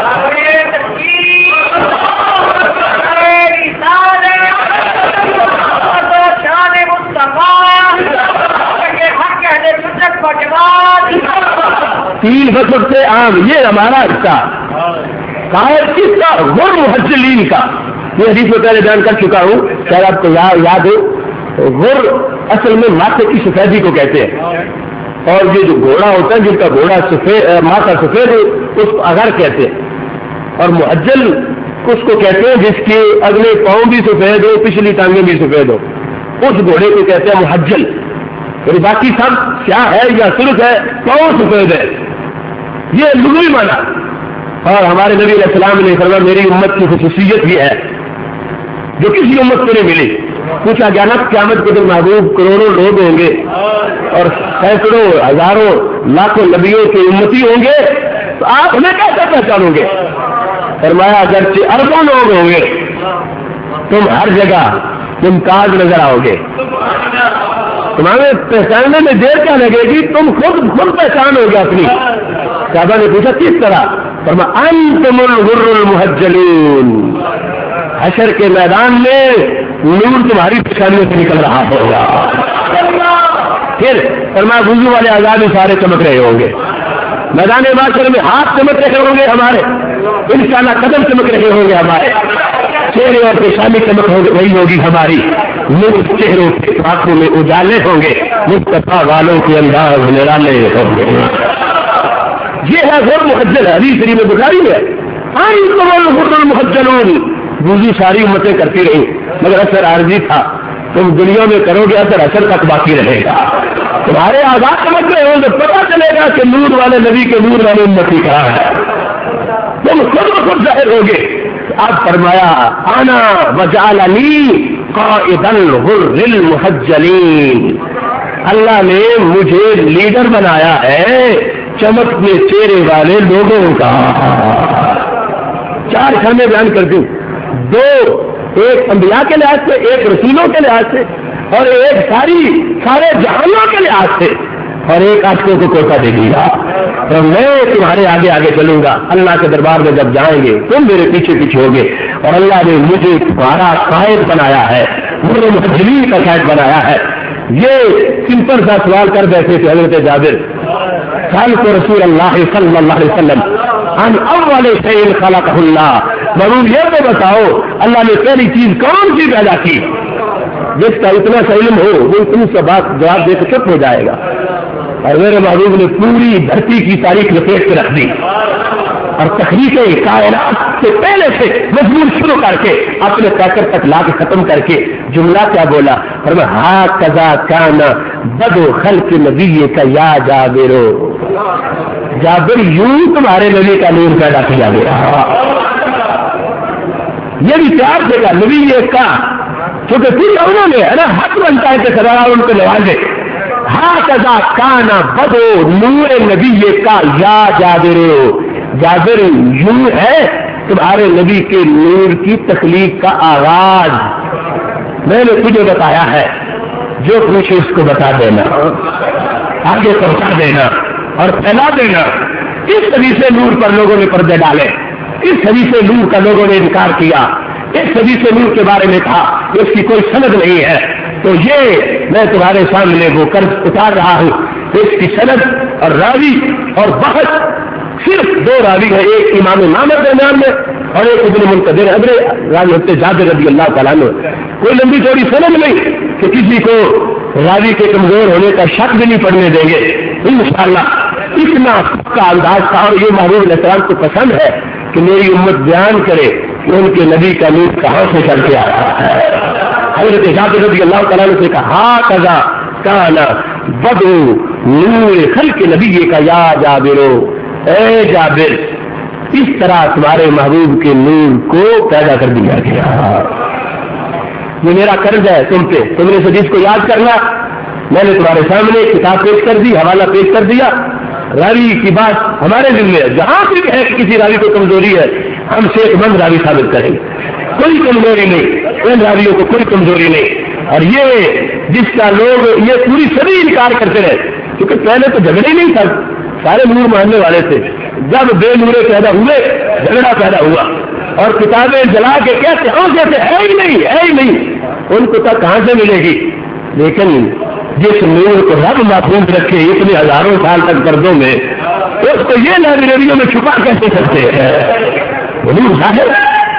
Speaker 1: تین وقت سے عام یہ ہمارا حصہ، قائد کس کا؟ غر محجلین کا۔ یہ حدیث میں پہلے بیان کر چکا ہوں، شاید آپ کو یاد ہو، غر اصل میں ماتھے کی سفیدی کو کہتے ہیں، اور یہ جو گھوڑا ہوتا ہے جن کا گھوڑا سفید ماتھا سفید ہو اس کو اگر کہتے ہیں، اور محجل اس کو کہتے ہیں جس کے اگلے پاؤں بھی سفید ہو پچھلی ٹانگیں بھی سفید ہو، اس گھوڑے کو کہتے ہیں محجل۔ اور باقی سب سیاہ ہے یا سرخ ہے، پاؤں سفید ہے، یہ لغوی معنی۔ اور ہمارے نبی علیہ السلام نے فرمایا میری امت کی خصوصیت یہ ہے جو کسی امت کو نہیں ملی۔ پوچھا گیا نا قیامت کے دن محبوب کروڑوں لوگ ہوں گے اور سینکڑوں ہزاروں لاکھوں نبیوں کے امتی ہوں گے، تو آپ ہمیں کیسے پہچانو گے؟ فرمایا اگرچہ اربوں لوگ ہوں گے تم ہر جگہ ممتاز نظر آؤ گے، تمہیں پہچاننے میں دیر کیا لگے گی، تم خود پہچان ہو گے اپنی۔ صحابہ نے پوچھا کس طرح؟ فرمایا انتم الغر المحجلون، حشر کے میدان میں نور تمہاری پیشانیوں سے نکل رہا ہوگا۔ پھر فرمایا وضو والے اعضاء سارے چمک رہے ہوں گے، میدان معاشر میں ہاتھ چمک رہے ہوں گے ہمارے، انشاءاللہ قدم چمک رہے ہوں گے ہمارے، چہرے اور پیشانی چمک رہی ہوگی ہماری، نور چہروں کے آنکھوں میں اجالے ہوں گے، مصطفیٰ والوں کے انداز نرالے ہوں گے۔ یہ ہے غر محجل، حدیث شریف میں بخاری میں انتم الغر المحجلون۔ وضو ساری امتیں کرتی رہی مگر اثر عارضی تھا، تم دنیا میں کرو گے اثر تک باقی رہے گا، تمہارے آزاد سمجھ رہے ہوں تو پتا چلے گا کہ نور والے نبی کے نور والے امتی کہاں ہے، تم خود بخود ظاہر ہوگے۔ اب فرمایا انا وجعلنی قائد الغر المحجلین،
Speaker 2: اللہ نے مجھے لیڈر بنایا ہے چمکتے چہرے والے لوگوں کا. 4 خانے بیان کر دوں. 2 ایک انبیاء کے لحاظ سے، ایک رسولوں کے لحاظ سے، اور ایک سارے جہانوں کے لحاظ سے، اور ایک عاشقوں کو کوٹا دے دیا. اور میں تمہارے آگے آگے چلوں گا. اللہ کے دربار میں جب جائیں گے تم میرے پیچھے پیچھے ہوگے. اور اللہ نے مجھے تمہارا قائد بنایا ہے، مجھے مہاجرین کا قائد بنایا ہے. یہ سمپل سا سوال کر بیٹھے تھے حضرت جابر. سألت رسول اللہ صلی اللہ علیہ وسلم عن اول شیء خلقہ اللہ. ضرور یہ تو بتاؤ اللہ نے پہلی چیز کون سی پیدا کی؟ جس کا اتنا سا علم ہو وہ اتنی سا بات جواب دے کے چپ ہو جائے گا. اور میرے محبوب نے پوری دھرتی کی تاریخ لپیٹ کے رکھ دی اور تخلیق کائنات سے پہلے سے مضمون شروع کر کے اپنے پیکر تک لا کے ختم کر کے جملہ کیا بولا؟ اور میں ہاں کذا کانا بدو خلق نبی کا یا جابر. جابر یوں تمہارے نبی کا نور پیدا کیا گیا. یہ بھی پیار دے گا نبی کا، کیونکہ پھر انہوں نے ہے نا حق بنتا ہے کہ سزا ان کو نوازے. ہاں کذا کانا بدو نور نبی کا یا جابر. جابر یوں ہے تمہارے نبی کے نور کی تخلیق کا آغاز. میں نے تجھے بتایا ہے، جو پوچھے اس کو بتا دینا، آگے پہنچا دینا اور پھیلا دینا. اس حدیث نور پر لوگوں نے پردے ڈالے، اس حدیث نور کا لوگوں نے انکار کیا، اس حدیث نور کے بارے میں کہا کہ اس کی کوئی سند نہیں ہے. تو یہ میں تمہارے سامنے وہ قرض اتار رہا ہوں. اس کی سند اور راوی اور بحث صرف 2 راوی ہیں، ایک امام مامر درمیان میں اور ایک ابن منقدر ابر راوی ہوتے جابر رضی اللہ تعالیٰ عنہ. کوئی لمبی چوڑی سند نہیں کہ کسی کو راوی کے کمزور ہونے کا شک بھی نہیں پڑنے دیں گے انشاءاللہ. اتنا کا انداز تھا اور یہ محبوب علیہ السلام کو پسند ہے کہ میری امت بیان کرے کہ ان کے نبی کا نور کہاں سے چل کے آتا ہے. حضرت جابر رضی اللہ تعالیٰ نے کہا ہاں کذا کانا بدو نور خلق نبی کا یا جابر. اے جابر اس طرح تمہارے محبوب کے نور کو پیدا کر دیا گیا. یہ میرا قرض ہے تم پہ، تم نے اس حدیث کو یاد کرنا. میں نے تمہارے سامنے کتاب پیش کر دی، حوالہ پیش کر دیا. راوی کی بات ہمارے دل میں ہے، جہاں بھی ہے کہ کسی راوی کو کمزوری ہے ہم صحت مند راوی ثابت کریں گے. کوئی کمزوری نہیں، ان راویوں کو کوئی کمزوری نہیں. اور یہ جس کا لوگ یہ پوری صدی انکار کرتے رہے، کیونکہ پہلے تو جھگڑے نہیں تھا، سارے نور ماننے والے تھے. جب بے نورے پیدا ہوئے جھگڑا پیدا ہوا اور کتابیں جلا کے کہتے ہاں کہتے ہے ہی نہیں ہے ہی نہیں. ان کو تک کہاں سے ملے گی؟ لیکن جس نور کو رب محفوظ رکھے اتنے ہزاروں سال تک پردوں میں، اس کو یہ لائبریریوں میں چھپا کیسے سکتے ہیں؟ نور ظاہر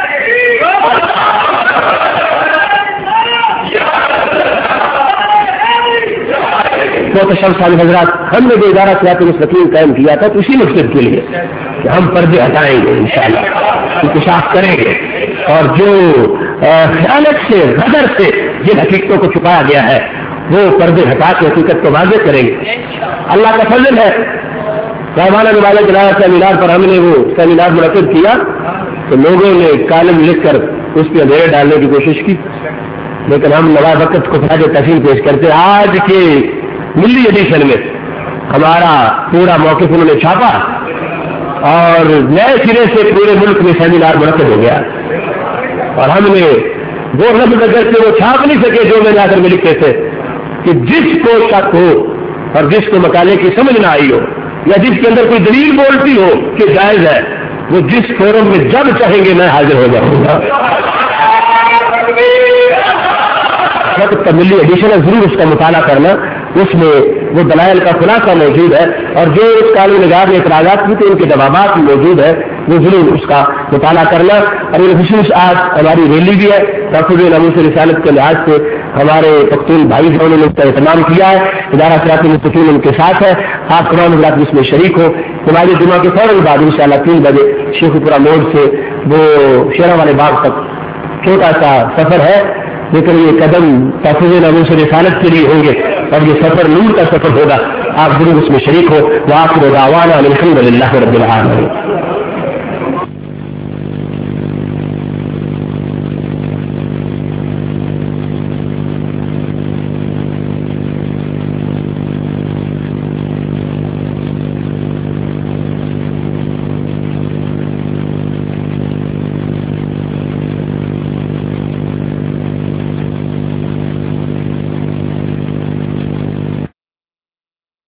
Speaker 2: محتشم صاحب حضرات، ہم نے جو ادارہ صراط مستقیم قائم کیا تھا تو اسی مقصد کے لیے کہ ہم پردے ہٹائیں گے انشاءاللہ، انکشاف کریں گے اور جو خیانت سے غدر سے جن حقیقتوں کو چھپایا گیا ہے وہ پردے ہٹا کے حقیقت کو واضح کریں گے. اللہ کا فضل ہے. صاحبانہ نوالا جلایا سیمینار پر ہم نے وہ سیمینار منعقد کیا تو لوگوں نے کالم لکھ کر اس پہ اندھیرے ڈالنے کی کوشش کی، لیکن ہم نواب وقت کو خراج تحسین پیش کرتے. آج کے ملی ایڈیشن میں ہمارا پورا موقف انہوں نے چھاپا اور نئے سرے سے پورے ملک میں سیمینار منعقد ہو گیا. اور ہم نے وہ لفظ اگر سے وہ چھاپ نہیں سکے جو میں نے آخر میں لکھے تھے کہ جس کو شک ہو اور جس کو مقالے کی سمجھ نہ آئی ہو یا جس کے اندر کوئی دلیل بولتی ہو کہ جائز ہے، وہ جس فورم میں جب چاہیں گے میں حاضر ہو جاؤں گا. ملی ایڈیشن ہے، ضرور اس کا مطالعہ کرنا. اس میں وہ دلائل کا خلاصہ موجود ہے اور جو اس کالم نگار نے اعتراضات کی تھے ان کے جوابات موجود ہے، وہ ضرور اس کا مطالعہ کرنا. اور یہ خصوص آج ہماری ریلی بھی ہے، تحفظ ناموس رسالت کے لحاظ سے ہمارے پختون بھائی ہیں، انہوں نے اس کا اہتمام کیا ہے. ادارہ صراط مستقیم ان کے ساتھ ہے. آپ تمام حضرات اس میں شریک ہو. ہمارے جمعہ کے فوراً بعد انشاءاللہ 3 بجے شیخ پورہ موڑ سے وہ شیرا والے باغ تک چھوٹا سا سفر ہے، لیکن یہ قدم تحفظ ناموس رسالت کے لیے ہوں گے اور یہ سفر نور کا سفر ہوگا. آپ ضرور اس میں شریک ہو. وآخر دعوانا الحمد للہ رب العالمین.